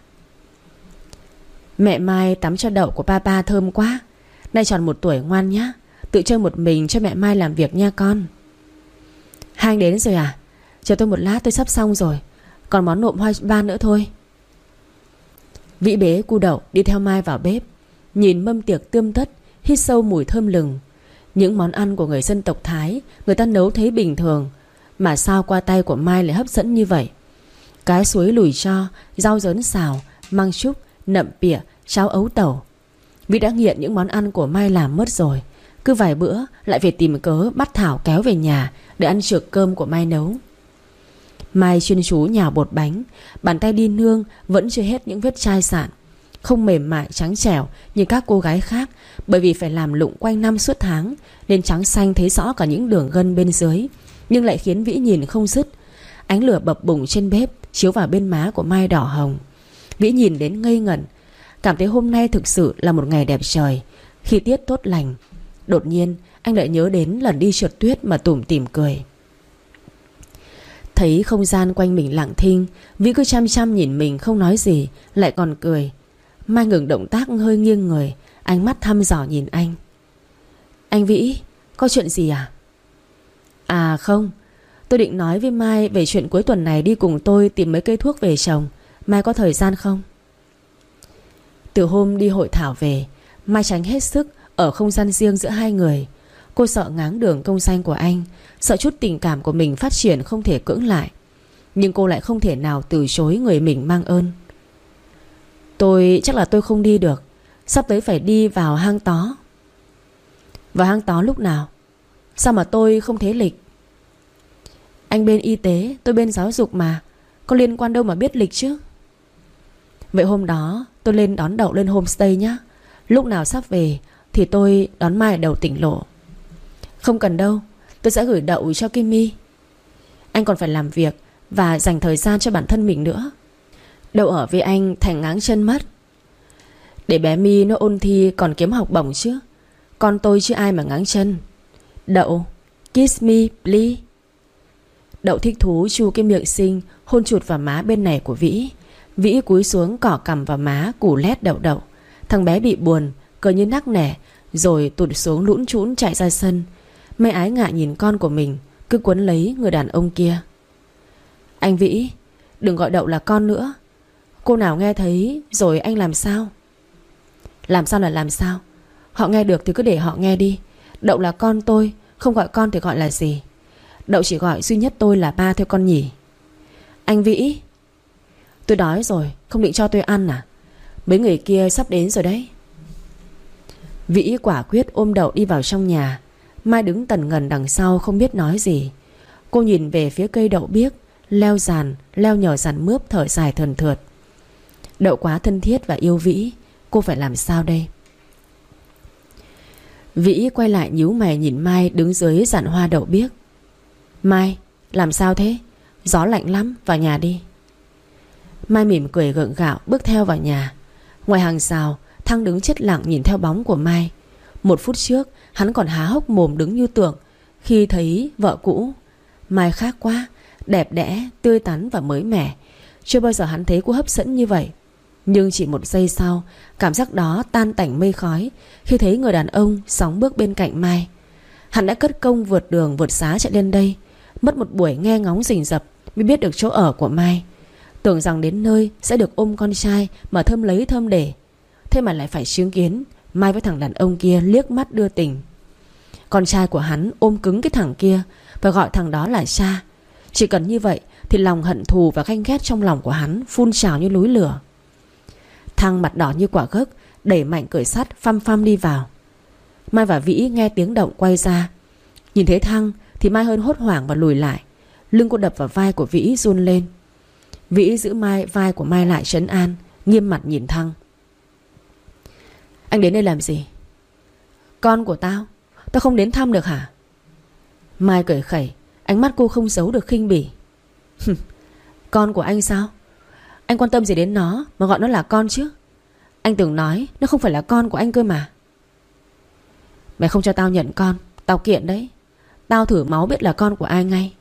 Mẹ Mai tắm cho Đậu của papa thơm quá. Nay tròn một tuổi ngoan nhá, tự chơi một mình cho mẹ Mai làm việc nha con. Hai anh đến rồi à? Chờ tôi một lát, tôi sắp xong rồi. Còn món nộm hoa ban nữa thôi. Vĩ bế cu Đậu đi theo Mai vào bếp, nhìn mâm tiệc tươm tất, hít sâu mùi thơm lừng. Những món ăn của người dân tộc Thái người ta nấu thấy bình thường, mà sao qua tay của Mai lại hấp dẫn như vậy. Cá suối lùi cho, rau dớn xào, măng trúc, nậm pịa, cháo ấu tẩu. Vĩ đã nghiện những món ăn của Mai làm mất rồi. Cứ vài bữa lại phải tìm cớ bắt Thảo kéo về nhà để ăn trược cơm của Mai nấu. Mai chuyên chú nhào bột bánh, bàn tay đi nương vẫn chưa hết những vết chai sạn. Không mềm mại trắng trẻo như các cô gái khác, bởi vì phải làm lụng quanh năm suốt tháng nên trắng xanh thấy rõ cả những đường gân bên dưới, nhưng lại khiến Vĩ nhìn không dứt. Ánh lửa bập bùng trên bếp chiếu vào bên má của Mai đỏ hồng. Vĩ nhìn đến ngây ngẩn, cảm thấy hôm nay thực sự là một ngày đẹp trời, khi tiết tốt lành. Đột nhiên anh lại nhớ đến lần đi trượt tuyết mà tủm tỉm cười. Thấy không gian quanh mình lặng thinh, Vĩ cứ chăm chăm nhìn mình không nói gì, lại còn cười. Mai ngừng động tác hơi nghiêng người, ánh mắt thăm dò nhìn anh. Anh Vĩ, có chuyện gì à? À không, tôi định nói với Mai về chuyện cuối tuần này đi cùng tôi tìm mấy cây thuốc về trồng. Mai có thời gian không? Từ hôm đi hội thảo về, Mai tránh hết sức ở không gian riêng giữa hai người. Cô sợ ngáng đường công danh của anh, sợ chút tình cảm của mình phát triển không thể cưỡng lại. Nhưng cô lại không thể nào từ chối người mình mang ơn. Tôi chắc là tôi không đi được. Sắp tới phải đi vào hang tó. Vào hang tó lúc nào? Sao mà tôi không thế lịch? Anh bên y tế, tôi bên giáo dục mà, có liên quan đâu mà biết lịch chứ. Vậy hôm đó tôi lên đón Đậu lên homestay nhé. Lúc nào sắp về thì tôi đón Mai ở đầu tỉnh lộ. Không cần đâu, tôi sẽ gửi Đậu cho Kimmy. Anh còn phải làm việc và dành thời gian cho bản thân mình nữa. Đậu ở với anh thành ngáng chân mất. Để bé My nó ôn thi còn kiếm học bổng chứ. Con tôi chứ ai mà ngáng chân. Đậu, kiss me please. Đậu thích thú chu cái miệng xinh, hôn chụt vào má bên này của Vĩ. Vĩ cúi xuống cỏ cằm vào má củ lét Đậu Đậu. Thằng bé bị buồn, cười như nắc nẻ, rồi tụt xuống lũn trũn chạy ra sân. Mẹ ái ngại nhìn con của mình cứ quấn lấy người đàn ông kia. Anh Vĩ, đừng gọi Đậu là con nữa. Cô nào nghe thấy rồi anh làm sao? Làm sao là làm sao? Họ nghe được thì cứ để họ nghe đi. Đậu là con tôi, không gọi con thì gọi là gì? Đậu chỉ gọi duy nhất tôi là ba thôi con nhỉ. Anh Vĩ, tôi đói rồi, không định cho tôi ăn à? Mấy người kia sắp đến rồi đấy. Vĩ quả quyết ôm Đậu đi vào trong nhà. Mai đứng tần ngần đằng sau không biết nói gì. Cô nhìn về phía cây đậu biếc leo giàn, leo nhờ giàn mướp thở dài thườn thượt. Đậu quá thân thiết và yêu Vĩ, cô phải làm sao đây? Vĩ quay lại nhíu mày nhìn Mai đứng dưới giàn hoa đậu biếc. Mai, làm sao thế? Gió lạnh lắm, vào nhà đi. Mai mỉm cười gượng gạo bước theo vào nhà. Ngoài hàng rào, Thăng đứng chết lặng nhìn theo bóng của Mai. Một phút trước hắn còn há hốc mồm đứng như tượng khi thấy vợ cũ. Mai khác quá, đẹp đẽ, tươi tắn và mới mẻ. Chưa bao giờ hắn thấy cô hấp dẫn như vậy. Nhưng chỉ một giây sau, cảm giác đó tan tành mây khói khi thấy người đàn ông sóng bước bên cạnh Mai. Hắn đã cất công vượt đường vượt xá chạy lên đây, mất một buổi nghe ngóng rình rập mới biết được chỗ ở của Mai. Tưởng rằng đến nơi sẽ được ôm con trai mà thơm lấy thơm để. Thế mà lại phải chứng kiến Mai với thằng đàn ông kia liếc mắt đưa tình. Con trai của hắn ôm cứng cái thằng kia và gọi thằng đó là cha. Chỉ cần như vậy thì lòng hận thù và ganh ghét trong lòng của hắn phun trào như núi lửa. Thăng mặt đỏ như quả gấc đẩy mạnh cửa sắt phăm phăm đi vào. Mai và Vĩ nghe tiếng động quay ra. Nhìn thấy Thăng thì Mai hơn hốt hoảng và lùi lại. Lưng cô đập vào vai của Vĩ run lên. Vĩ giữ Mai vai của Mai lại trấn an, nghiêm mặt nhìn Thăng. Anh đến đây làm gì? Con của tao, tao không đến thăm được hả? Mai cười khẩy, ánh mắt cô không giấu được khinh bỉ. Con của anh sao? Anh quan tâm gì đến nó mà gọi nó là con chứ? Anh từng nói nó không phải là con của anh cơ mà. Mày không cho tao nhận con, tao kiện đấy. Tao thử máu biết là con của ai ngay.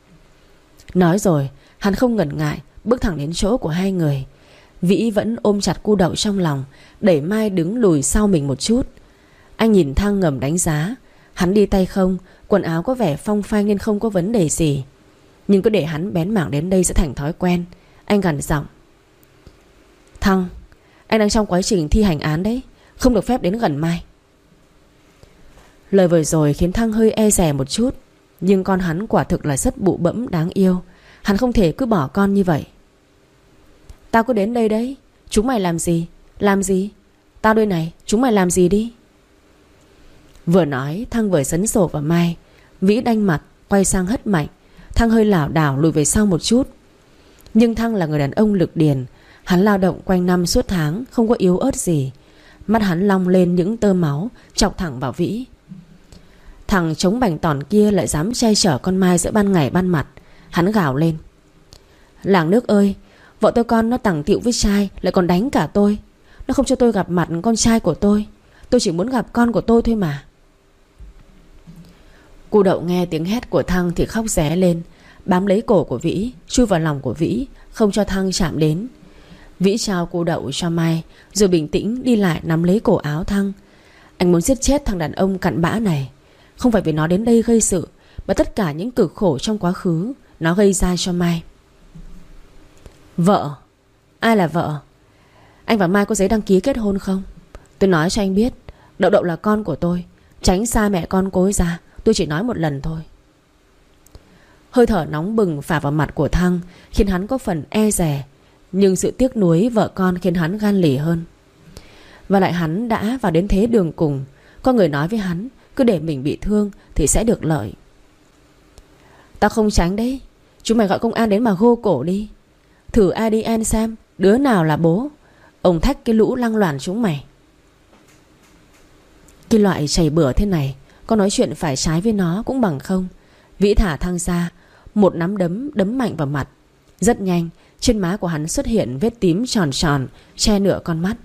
Nói rồi hắn không ngần ngại bước thẳng đến chỗ của hai người. Vĩ vẫn ôm chặt cu Đậu trong lòng, đẩy Mai đứng lùi sau mình một chút. Anh nhìn Thăng ngầm đánh giá. Hắn đi tay không, quần áo có vẻ phong phanh nên không có vấn đề gì. Nhưng cứ để hắn bén mảng đến đây sẽ thành thói quen. Anh gằn giọng. Thăng, anh đang trong quá trình thi hành án đấy, không được phép đến gần Mai. Lời vừa rồi khiến Thăng hơi e dè một chút. Nhưng con hắn quả thực là rất bụ bẫm đáng yêu. Hắn không thể cứ bỏ con như vậy. Tao cứ đến đây đấy. Chúng mày làm gì? Làm gì? Tao đây này, chúng mày làm gì đi? Vừa nói Thăng vừa sấn sổ vào Mai. Vĩ đanh mặt quay sang hất mạnh. Thăng hơi lảo đảo lùi về sau một chút. Nhưng Thăng là người đàn ông lực điền. Hắn lao động quanh năm suốt tháng, không có yếu ớt gì. Mắt hắn long lên những tơ máu, chọc thẳng vào Vĩ. Thằng chống bành tỏn kia lại dám che chở con Mai giữa ban ngày ban mặt. Hắn gào lên. Làng nước ơi, vợ tôi con nó tằng tiệu với trai, lại còn đánh cả tôi. Nó không cho tôi gặp mặt con trai của tôi. Tôi chỉ muốn gặp con của tôi thôi mà. Cô Đậu nghe tiếng hét của Thăng thì khóc ré lên, bám lấy cổ của Vĩ, chui vào lòng của Vĩ, không cho Thăng chạm đến. Vĩ trao cô Đậu cho Mai, rồi bình tĩnh đi lại nắm lấy cổ áo Thăng. Anh muốn giết chết thằng đàn ông cặn bã này. Không phải vì nó đến đây gây sự, mà tất cả những cực khổ trong quá khứ nó gây ra cho Mai. Vợ? Ai là vợ? Anh và Mai có giấy đăng ký kết hôn không? Tôi nói cho anh biết, Đậu Đậu là con của tôi. Tránh xa mẹ con cô ấy ra. Tôi chỉ nói một lần thôi. Hơi thở nóng bừng phả vào mặt của Thăng khiến hắn có phần e dè. Nhưng sự tiếc nuối vợ con khiến hắn gan lì hơn. Và lại hắn đã vào đến thế đường cùng. Có người nói với hắn, cứ để mình bị thương thì sẽ được lợi. Tao không tránh đấy. Chúng mày gọi công an đến mà gô cổ đi. Thử a đê en xem đứa nào là bố. Ông thách cái lũ lăng loàn chúng mày. Cái loại chảy bữa thế này, có nói chuyện phải trái với nó cũng bằng không. Vĩ thả Thăng ra, một nắm đấm đấm mạnh vào mặt. Rất nhanh, trên má của hắn xuất hiện vết tím tròn tròn che nửa con mắt.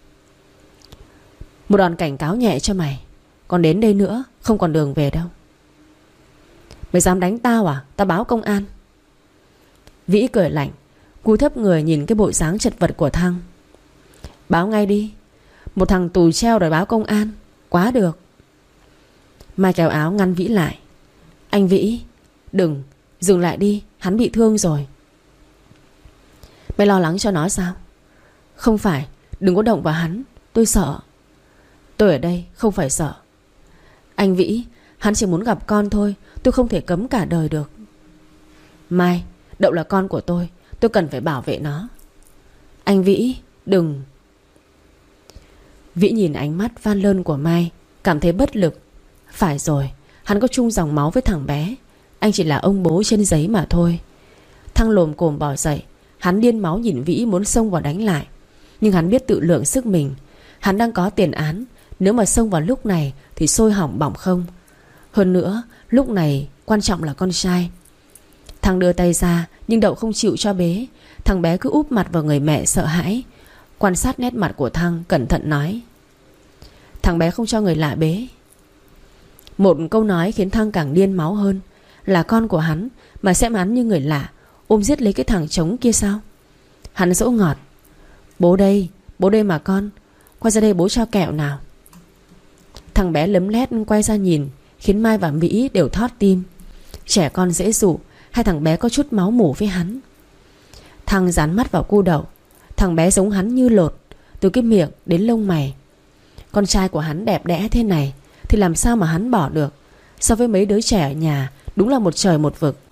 Một đòn cảnh cáo nhẹ cho mày. Còn đến đây nữa không còn đường về đâu. Mày dám đánh tao à? Tao báo công an. Vĩ cười lạnh, cúi thấp người nhìn cái bộ dáng chật vật của Thăng. Báo ngay đi. Một thằng tù treo đòi báo công an, quá được. Mai kéo áo ngăn Vĩ lại. Anh Vĩ, đừng, dừng lại đi, hắn bị thương rồi. Mày lo lắng cho nó sao? Không phải, đừng có động vào hắn, tôi sợ. Tôi ở đây không phải sợ. Anh Vĩ, hắn chỉ muốn gặp con thôi, tôi không thể cấm cả đời được. Mai, Đậu là con của tôi, tôi cần phải bảo vệ nó. Anh Vĩ, đừng. Vĩ nhìn ánh mắt van lơn của Mai, cảm thấy bất lực. Phải rồi, hắn có chung dòng máu với thằng bé. Anh chỉ là ông bố trên giấy mà thôi. Thăng lồm cồm bò dậy. Hắn điên máu nhìn Vĩ muốn xông vào đánh lại. Nhưng hắn biết tự lượng sức mình. Hắn đang có tiền án, nếu mà xông vào lúc này thì sôi hỏng bỏng không. Hơn nữa, lúc này quan trọng là con trai. Thăng đưa tay ra, nhưng Đậu không chịu cho bế. Thằng bé cứ úp mặt vào người mẹ sợ hãi. Quan sát nét mặt của Thăng, cẩn thận nói: thằng bé không cho người lạ bế. Một câu nói khiến Thăng càng điên máu hơn. Là con của hắn mà xem hắn như người lạ, ôm giết lấy cái thằng trống kia sao? Hắn dỗ ngọt: bố đây, bố đây mà con. Quay ra đây bố cho kẹo nào. Thằng bé lấm lét quay ra nhìn, khiến Mai và Mỹ đều thót tim. Trẻ con dễ dụ, hai thằng bé có chút máu mủ với hắn. Thăng dán mắt vào cu Đậu. Thằng bé giống hắn như lột, từ cái miệng đến lông mày. Con trai của hắn đẹp đẽ thế này thì làm sao mà hắn bỏ được. So với mấy đứa trẻ ở nhà, đúng là một trời một vực.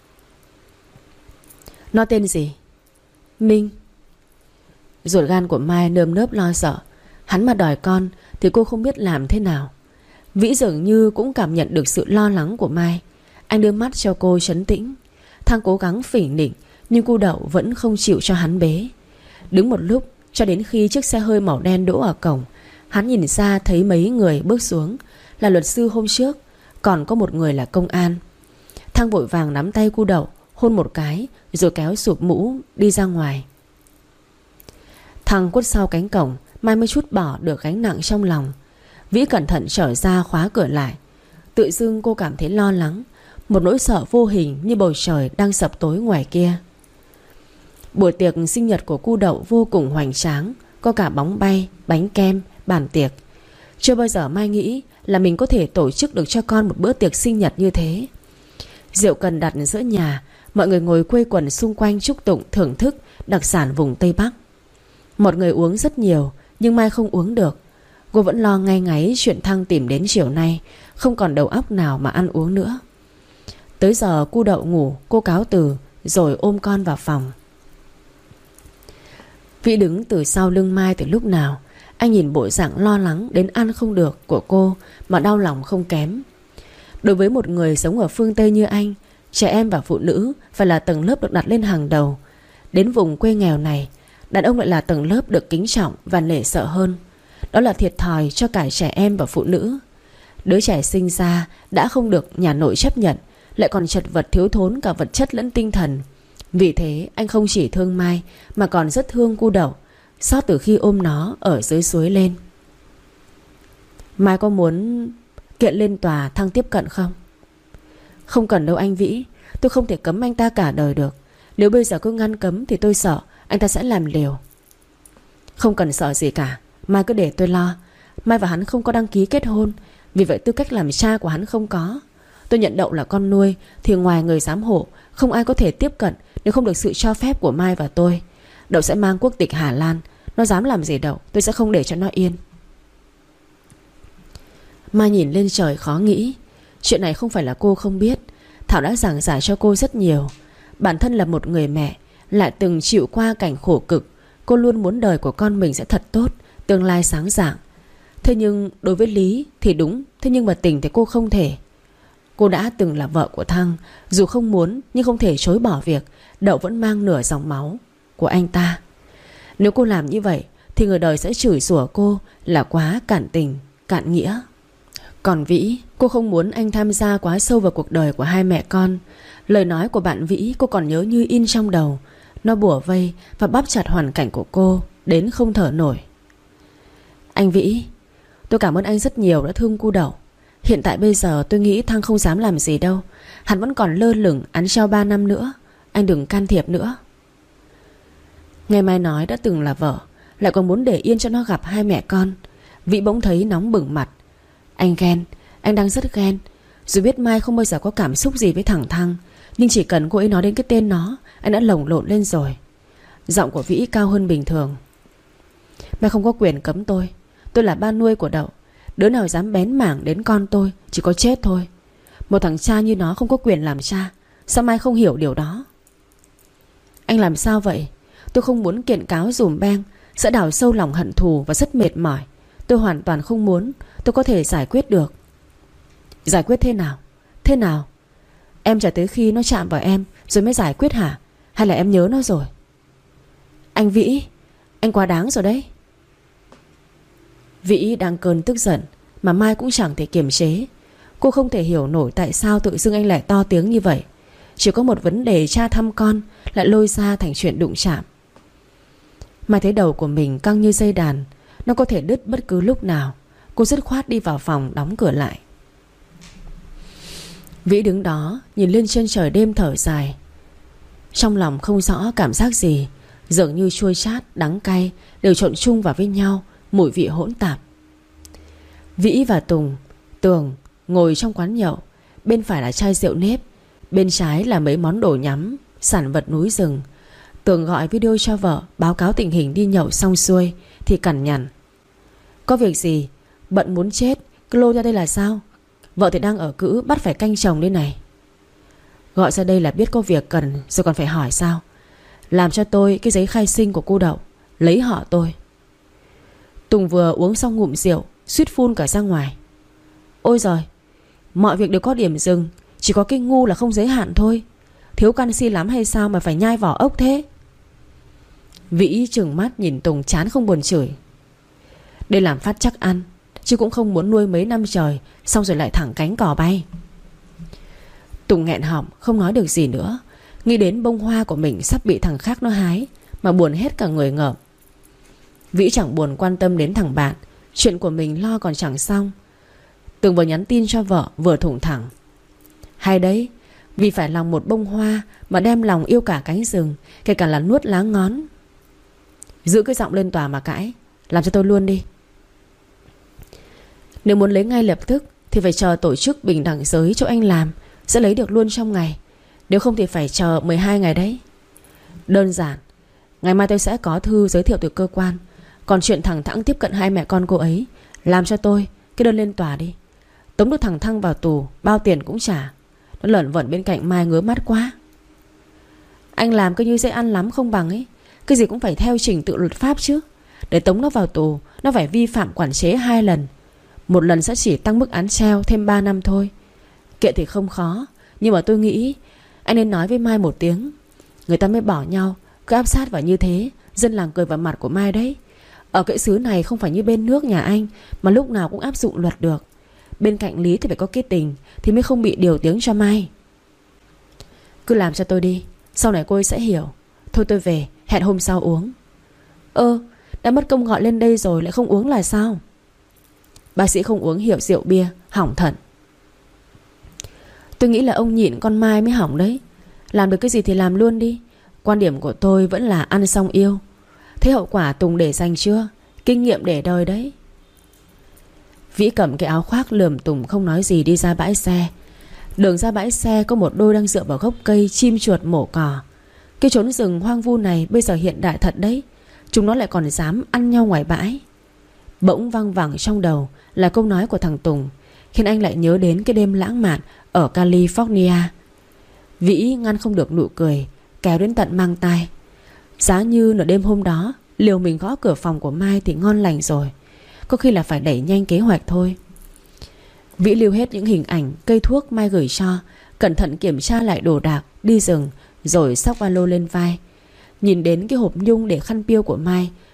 Nó tên gì? Minh. Ruột gan của Mai nơm nớp lo sợ. Hắn mà đòi con thì cô không biết làm thế nào. Vĩ dường như cũng cảm nhận được sự lo lắng của Mai. Anh đưa mắt cho cô trấn tĩnh. Thăng cố gắng phỉnh nịnh, nhưng cu Đậu vẫn không chịu cho hắn bế. Đứng một lúc, cho đến khi chiếc xe hơi màu đen đỗ ở cổng. Hắn nhìn ra thấy mấy người bước xuống. Là luật sư hôm trước, còn có một người là công an. Thăng vội vàng nắm tay cu Đậu, hôn một cái, rồi kéo sụp mũ đi ra ngoài. Thăng quất sau cánh cổng, Mai mới chút bỏ được gánh nặng trong lòng. Vĩ cẩn thận trở ra khóa cửa lại. Tự dưng cô cảm thấy lo lắng. Một nỗi sợ vô hình như bầu trời đang sập tối ngoài kia. Buổi tiệc sinh nhật của cu Đậu vô cùng hoành tráng. Có cả bóng bay, bánh kem, bàn tiệc. Chưa bao giờ Mai nghĩ là mình có thể tổ chức được cho con một bữa tiệc sinh nhật như thế. Rượu cần đặt giữa nhà. Mọi người ngồi quây quần xung quanh chúc tụng thưởng thức đặc sản vùng Tây Bắc. Một người uống rất nhiều, nhưng Mai không uống được. Cô vẫn lo ngay ngáy chuyện Thăng tìm đến chiều nay, không còn đầu óc nào mà ăn uống nữa. Tới giờ cu Đậu ngủ, cô cáo từ rồi ôm con vào phòng. Vĩ đứng từ sau lưng Mai từ lúc nào. Anh nhìn bộ dạng lo lắng đến ăn không được của cô mà đau lòng không kém. Đối với một người sống ở phương Tây như anh, trẻ em và phụ nữ phải là tầng lớp được đặt lên hàng đầu. Đến vùng quê nghèo này, đàn ông lại là tầng lớp được kính trọng và nể sợ hơn. Đó là thiệt thòi cho cả trẻ em và phụ nữ. Đứa trẻ sinh ra đã không được nhà nội chấp nhận, lại còn chật vật thiếu thốn cả vật chất lẫn tinh thần. Vì thế anh không chỉ thương Mai mà còn rất thương cu Đậu, xót từ khi ôm nó ở dưới suối lên. Mai có muốn kiện lên tòa Thăng tiếp cận không? Không cần đâu anh Vĩ. Tôi không thể cấm anh ta cả đời được. Nếu bây giờ cứ ngăn cấm thì tôi sợ anh ta sẽ làm liều. Không cần sợ gì cả, Mai cứ để tôi lo. Mai và hắn không có đăng ký kết hôn, vì vậy tư cách làm cha của hắn không có. Tôi nhận Đậu là con nuôi, thì ngoài người giám hộ không ai có thể tiếp cận nếu không được sự cho phép của Mai và tôi. Đậu sẽ mang quốc tịch Hà Lan. Nó dám làm gì Đậu, tôi sẽ không để cho nó yên. Mai nhìn lên trời khó nghĩ. Chuyện này không phải là cô không biết. Thảo đã giảng giải cho cô rất nhiều. Bản thân là một người mẹ, lại từng chịu qua cảnh khổ cực. Cô luôn muốn đời của con mình sẽ thật tốt, tương lai sáng rạng. Thế nhưng đối với Lý thì đúng, thế nhưng mà Tình thì cô không thể. Cô đã từng là vợ của Thăng, dù không muốn nhưng không thể chối bỏ việc Đậu vẫn mang nửa dòng máu của anh ta. Nếu cô làm như vậy thì người đời sẽ chửi rủa cô là quá cạn tình, cạn nghĩa. Còn Vĩ, cô không muốn anh tham gia quá sâu vào cuộc đời của hai mẹ con. Lời nói của bạn Vĩ cô còn nhớ như in trong đầu. Nó bủa vây và bóp chặt hoàn cảnh của cô đến không thở nổi. Anh Vĩ, tôi cảm ơn anh rất nhiều đã thương cu Đậu. Hiện tại bây giờ tôi nghĩ Thăng không dám làm gì đâu. Hắn vẫn còn lơ lửng án treo ba năm nữa. Anh đừng can thiệp nữa. Nghe Mai nói đã từng là vợ, lại còn muốn để yên cho nó gặp hai mẹ con. Vĩ bỗng thấy nóng bừng mặt. Anh ghen, anh đang rất ghen. Dù biết Mai không bao giờ có cảm xúc gì với thằng Thăng, nhưng chỉ cần cô ấy nói đến cái tên nó, anh đã lồng lộn lên rồi. Giọng của Vĩ cao hơn bình thường. Mai không có quyền cấm tôi. Tôi là ba nuôi của Đậu. Đứa nào dám bén mảng đến con tôi chỉ có chết thôi. Một thằng cha như nó không có quyền làm cha. Sao Mai không hiểu điều đó? Anh làm sao vậy? Tôi không muốn kiện cáo dùm beng, sẽ đào sâu lòng hận thù và rất mệt mỏi. Tôi hoàn toàn không muốn. Tôi có thể giải quyết được. Giải quyết thế nào? Thế nào? Em chờ tới khi nó chạm vào em rồi mới giải quyết hả? Hay là em nhớ nó rồi? Anh Vĩ, anh quá đáng rồi đấy. Vĩ đang cơn tức giận mà Mai cũng chẳng thể kiềm chế. Cô không thể hiểu nổi tại sao tự dưng anh lại to tiếng như vậy. Chỉ có một vấn đề cha thăm con lại lôi ra thành chuyện đụng chạm. Mai thấy đầu của mình căng như dây đàn. Nó có thể đứt bất cứ lúc nào. Cô dứt khoát đi vào phòng đóng cửa lại. Vĩ đứng đó nhìn lên trên trời đêm thở dài. Trong lòng không rõ cảm giác gì, dường như chua chát, đắng cay đều trộn chung vào với nhau, mùi vị hỗn tạp. Vĩ và Tùng, Tường ngồi trong quán nhậu. Bên phải là chai rượu nếp, bên trái là mấy món đồ nhắm, sản vật núi rừng. Tường gọi video cho vợ báo cáo tình hình đi nhậu xong xuôi thì cằn nhằn. Có việc gì? Bận muốn chết, cứ lôi ra đây là sao? Vợ thì đang ở cữ, bắt phải canh chồng đây này. Gọi ra đây là biết có việc cần rồi còn phải hỏi sao? Làm cho tôi cái giấy khai sinh của cô Đậu, lấy họ tôi. Tùng vừa uống xong ngụm rượu, suýt phun cả ra ngoài. Ôi giời, mọi việc đều có điểm dừng, chỉ có cái ngu là không giới hạn thôi. Thiếu canxi lắm hay sao mà phải nhai vỏ ốc thế? Vĩ trừng mắt nhìn Tùng chán không buồn chửi. Đây làm phát chắc ăn, chứ cũng không muốn nuôi mấy năm trời xong rồi lại thẳng cánh cò bay. Tùng nghẹn họng không nói được gì nữa. Nghĩ đến bông hoa của mình sắp bị thằng khác nó hái mà buồn hết cả người ngợm. Vĩ chẳng buồn quan tâm đến thằng bạn. Chuyện của mình lo còn chẳng xong. Tường vừa nhắn tin cho vợ vừa thủng thẳng. Hay đấy, vì phải lòng một bông hoa mà đem lòng yêu cả cánh rừng, kể cả là nuốt lá ngón. Giữ cái giọng lên tòa mà cãi. Làm cho tôi luôn đi. Nếu muốn lấy ngay lập tức thì phải chờ tổ chức bình đẳng giới chỗ anh làm sẽ lấy được luôn trong ngày. Nếu không thì phải chờ mười hai ngày đấy. Đơn giản. Ngày mai tôi sẽ có thư giới thiệu từ cơ quan. Còn chuyện thằng Thắng tiếp cận hai mẹ con cô ấy, làm cho tôi cái đơn lên tòa đi. Tống được thằng Thăng vào tù, bao tiền cũng trả. Nó lởn vởn bên cạnh Mai ngứa mắt quá. Anh làm cứ như dễ ăn lắm không bằng ấy. Cái gì cũng phải theo trình tự luật pháp chứ. Để tống nó vào tù, nó phải vi phạm quản chế hai lần. Một lần sẽ chỉ tăng mức án treo thêm ba năm thôi. Kiện thì không khó, nhưng mà tôi nghĩ anh nên nói với Mai một tiếng. Người ta mới bỏ nhau, cứ áp sát vào như thế, dân làng cười vào mặt của Mai đấy. Ở cái xứ này không phải như bên nước nhà anh mà lúc nào cũng áp dụng luật được. Bên cạnh lý thì phải có cái tình thì mới không bị điều tiếng cho Mai. Cứ làm cho tôi đi, sau này cô ấy sẽ hiểu. Thôi tôi về, hẹn hôm sau uống. Ơ, đã mất công gọi lên đây rồi lại không uống là sao? Bác sĩ không uống hiệu rượu bia, hỏng thận. Tôi nghĩ là ông nhịn con Mai mới hỏng đấy. Làm được cái gì thì làm luôn đi. Quan điểm của tôi vẫn là ăn xong yêu. Thế hậu quả Tùng để dành chưa? Kinh nghiệm để đời đấy. Vĩ cầm cái áo khoác lườm Tùng không nói gì đi ra bãi xe. Đường ra bãi xe có một đôi đang dựa vào gốc cây chim chuột mổ cỏ. Cái chốn rừng hoang vu này bây giờ hiện đại thật đấy. Chúng nó lại còn dám ăn nhau ngoài bãi. Bỗng văng vẳng trong đầu là câu nói của thằng Tùng, khiến anh lại nhớ đến cái đêm lãng mạn ở California. Vĩ ngăn không được nụ cười, kéo đến tận mang tai. Giá như nửa đêm hôm đó liều mình gõ cửa phòng của Mai thì ngon lành rồi. Có khi là phải đẩy nhanh kế hoạch thôi. Vĩ lưu hết những hình ảnh cây thuốc Mai gửi cho, cẩn thận kiểm tra lại đồ đạc, đi rừng, rồi xách ba lô lên vai. Nhìn đến cái hộp nhung để khăn piêu của Mai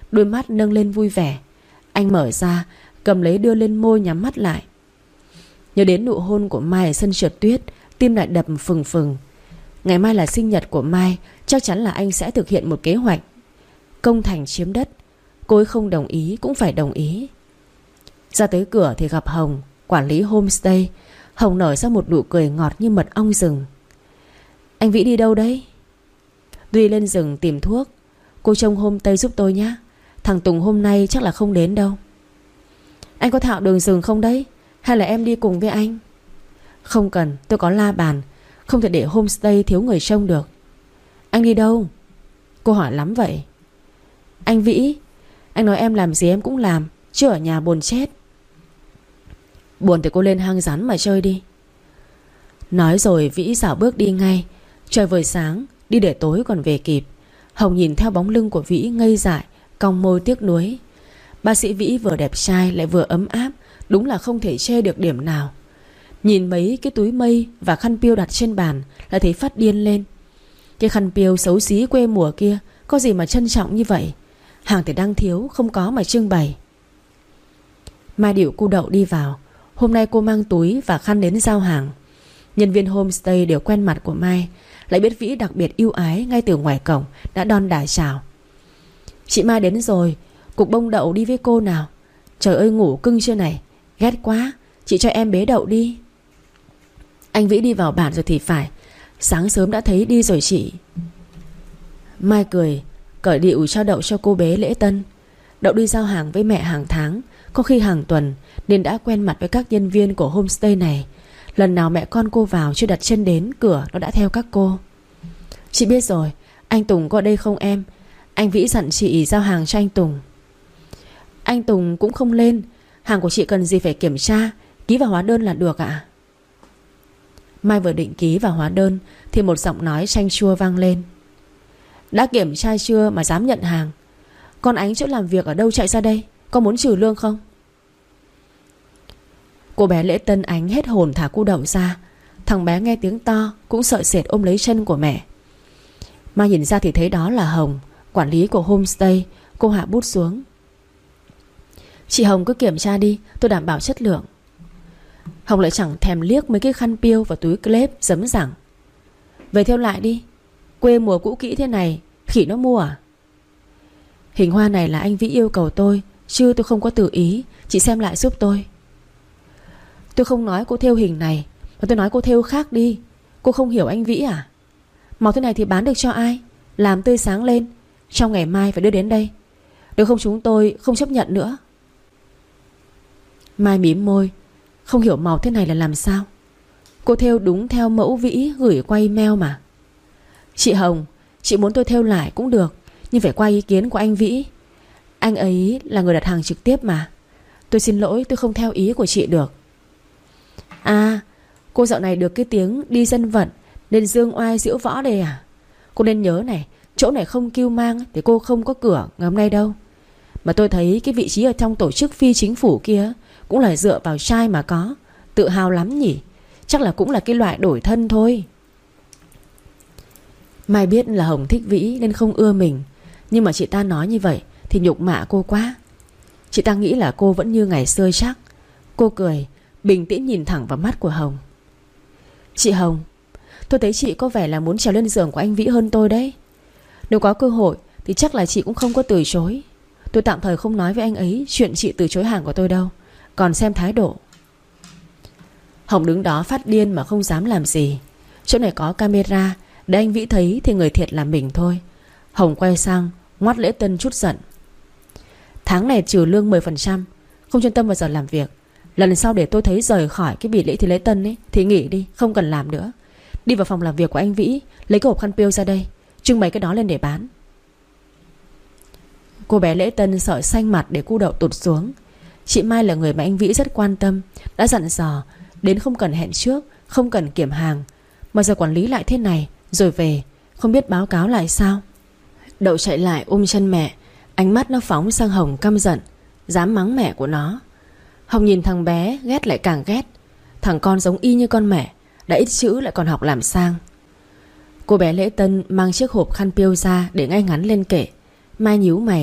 đôi mắt nâng lên vui vẻ. Anh mở ra, cầm lấy đưa lên môi, nhắm mắt lại. Nhớ đến nụ hôn của Mai ở sân trượt tuyết, tim lại đập phừng phừng. Ngày mai là sinh nhật của Mai, chắc chắn là anh sẽ thực hiện một kế hoạch công thành chiếm đất. Cô ấy không đồng ý cũng phải đồng ý. Ra tới cửa thì gặp Hồng, quản lý homestay. Hồng nở ra một nụ cười ngọt như mật ong rừng. Anh Vĩ đi đâu đấy? Duy lên rừng tìm thuốc. Cô trông homestay giúp tôi nhé. Thằng Tùng hôm nay chắc là không đến đâu. Anh có thạo đường rừng không đấy? Hay là em đi cùng với anh? Không cần, tôi có la bàn. Không thể để homestay thiếu người trông được. Anh đi đâu? Cô hỏi lắm vậy. Anh Vĩ, anh nói em làm gì em cũng làm, chứ ở nhà buồn chết. Buồn thì cô lên hang rắn mà chơi đi. Nói rồi Vĩ xảo bước đi ngay. Trời vừa sáng, đi để tối còn về kịp. Hồng nhìn theo bóng lưng của Vĩ ngây dại, cong môi tiếc nuối. Bác sĩ Vĩ vừa đẹp trai lại vừa ấm áp, đúng là không thể chê được điểm nào. Nhìn mấy cái túi mây và khăn piêu đặt trên bàn là thấy phát điên lên. Cái khăn piêu xấu xí quê mùa kia có gì mà trân trọng như vậy? Hàng thì đang thiếu, không có mà trưng bày. Mai điệu cu đậu đi vào. Hôm nay cô mang túi và khăn đến giao hàng. Nhân viên homestay đều quen mặt của Mai, lại biết Vĩ đặc biệt ưu ái, ngay từ ngoài cổng đã đon đả chào. Chị Mai đến rồi, cục bông đậu đi với cô nào. Trời ơi ngủ cưng chưa này, ghét quá, chị cho em bế đậu đi. Anh Vĩ đi vào bản rồi thì phải, sáng sớm đã thấy đi rồi chị. Mai cười, cởi điệu cho đậu cho cô bế lễ tân. Đậu đi giao hàng với mẹ hàng tháng, có khi hàng tuần, nên đã quen mặt với các nhân viên của homestay này. Lần nào mẹ con cô vào chưa đặt chân đến cửa, nó đã theo các cô. Chị biết rồi, anh Tùng có ở đây không em? Anh Vĩ dặn chị giao hàng cho anh Tùng. Anh Tùng cũng không lên. Hàng của chị cần gì phải kiểm tra, ký vào hóa đơn là được ạ. Mai vừa định ký vào hóa đơn thì một giọng nói chanh chua vang lên. Đã kiểm tra chưa mà dám nhận hàng? Con Ánh chỗ làm việc ở đâu chạy ra đây? Có muốn trừ lương không? Cô bé lễ tân Ánh hết hồn thả cu đậu ra. Thằng bé nghe tiếng to cũng sợ sệt ôm lấy chân của mẹ. Mai nhìn ra thì thấy đó là Hồng, quản lý của homestay. Cô hạ bút xuống. Chị Hồng cứ kiểm tra đi, tôi đảm bảo chất lượng. Hồng lại chẳng thèm liếc mấy cái khăn piêu và túi clip dấm dẳng. Về theo lại đi, quê mùa cũ kỹ thế này khỉ nó mua à? Hình hoa này là anh Vĩ yêu cầu tôi, chứ tôi không có tự ý. Chị xem lại giúp tôi. Tôi không nói cô thêu hình này, mà tôi nói cô thêu khác đi. Cô không hiểu anh Vĩ à? Màu thế này thì bán được cho ai? Làm tươi sáng lên, trong ngày mai phải đưa đến đây. Nếu không chúng tôi không chấp nhận nữa. Mai mím môi, không hiểu màu thế này là làm sao. Cô thêu đúng theo mẫu Vĩ gửi qua email mà. Chị Hồng, chị muốn tôi thêu lại cũng được, nhưng phải qua ý kiến của anh Vĩ. Anh ấy là người đặt hàng trực tiếp mà. Tôi xin lỗi, tôi không theo ý của chị được. À, cô dạo này được cái tiếng đi dân vận nên dương oai diễu võ đây à? Cô nên nhớ này, chỗ này không kêu mang thì cô không có cửa ngày hôm nay đâu. Mà tôi thấy cái vị trí ở trong tổ chức phi chính phủ kia cũng là dựa vào trai mà có. Tự hào lắm nhỉ. Chắc là cũng là cái loại đổi thân thôi. Mai biết là Hồng thích Vĩ nên không ưa mình, nhưng mà chị ta nói như vậy thì nhục mạ cô quá. Chị ta nghĩ là cô vẫn như ngày xưa chắc. Cô cười, bình tĩnh nhìn thẳng vào mắt của Hồng. Chị Hồng, tôi thấy chị có vẻ là muốn trèo lên giường của anh Vĩ hơn tôi đấy. Nếu có cơ hội thì chắc là chị cũng không có từ chối. Tôi tạm thời không nói với anh ấy chuyện chị từ chối hàng của tôi đâu. Còn xem thái độ. Hồng đứng đó phát điên mà không dám làm gì. Chỗ này có camera, để anh Vĩ thấy thì người thiệt là mình thôi. Hồng quay sang ngoắt lễ tân chút giận. Tháng này trừ lương mười phần trăm, không chuyên tâm vào giờ làm việc. Lần sau để tôi thấy rời khỏi cái bỉ lễ thì lễ tân ấy thì nghỉ đi, không cần làm nữa. Đi vào phòng làm việc của anh Vĩ, lấy cái hộp khăn piêu ra đây, trưng bày cái đó lên để bán. Cô bé lễ tân sợ xanh mặt để cu đậu tụt xuống. Chị Mai là người mà anh Vĩ rất quan tâm, đã dặn dò đến không cần hẹn trước, không cần kiểm hàng. Mà giờ quản lý lại thế này, rồi về không biết báo cáo lại sao. Đậu chạy lại ôm chân mẹ, ánh mắt nó phóng sang Hồng căm giận, dám mắng mẹ của nó. Hồng nhìn thằng bé ghét lại càng ghét. Thằng con giống y như con mẹ, đã ít chữ lại còn học làm sang. Cô bé lễ tân mang chiếc hộp khăn piêu ra để ngay ngắn lên kệ. Mai nhíu mày,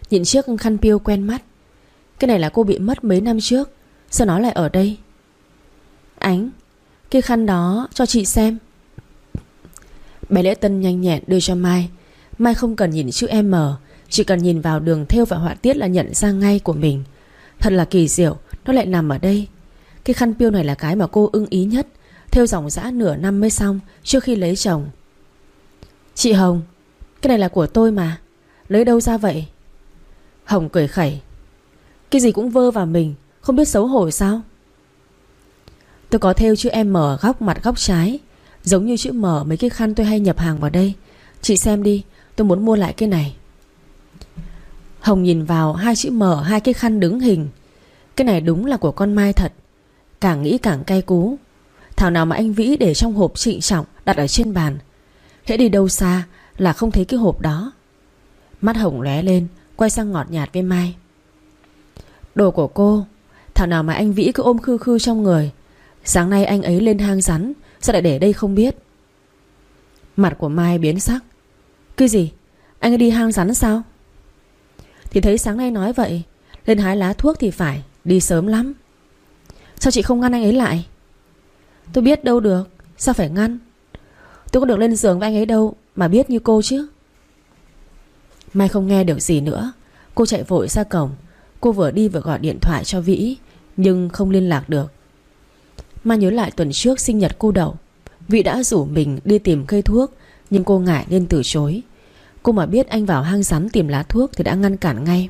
Nhìn chiếc khăn piêu quen mắt. Cái này là cô bị mất mấy năm trước, sao nó lại ở đây? Ánh, cái khăn đó cho chị xem. Bé Lễ Tân nhanh nhẹn đưa cho Mai. Mai không cần nhìn chữ M, chỉ cần nhìn vào đường thêu và họa tiết là nhận ra ngay của mình. Thật là kỳ diệu, nó lại nằm ở đây. Cái khăn piêu này là cái mà cô ưng ý nhất, thêu dòng dã nửa năm mới xong, trước khi lấy chồng. Chị Hồng, cái này là của tôi mà, lấy đâu ra vậy? Hồng cười khẩy. Cái gì cũng vơ vào mình, không biết xấu hổ sao? Tôi có thêu chữ M ở góc mặt góc trái, giống như chữ M mấy cái khăn tôi hay nhập hàng vào đây. Chị xem đi, tôi muốn mua lại cái này. Hồng nhìn vào hai chữ M, hai cái khăn đứng hình. Cái này đúng là của con Mai thật. Càng nghĩ càng cay cú. Thảo nào mà anh Vĩ để trong hộp trịnh trọng đặt ở trên bàn. Hễ đi đâu xa là không thấy cái hộp đó. Mắt Hồng lóe lên, quay sang ngọt nhạt với Mai. Đồ của cô, thảo nào mà anh Vĩ cứ ôm khư khư trong người. Sáng nay anh ấy lên hang rắn, sao lại để đây không biết? Mặt của Mai biến sắc. Cái gì? Anh ấy đi hang rắn sao? Thì thấy sáng nay nói vậy. Lên hái lá thuốc thì phải, đi sớm lắm. Sao chị không ngăn anh ấy lại? Tôi biết đâu được, sao phải ngăn? Tôi có được lên giường với anh ấy đâu mà biết như cô chứ. Mai không nghe được gì nữa. Cô chạy vội ra cổng. Cô vừa đi vừa gọi điện thoại cho Vĩ, nhưng không liên lạc được. Mai nhớ lại tuần trước sinh nhật cô Đậu, Vĩ đã rủ mình đi tìm cây thuốc, nhưng cô ngại nên từ chối. Cô mà biết anh vào hang rắn tìm lá thuốc thì đã ngăn cản ngay.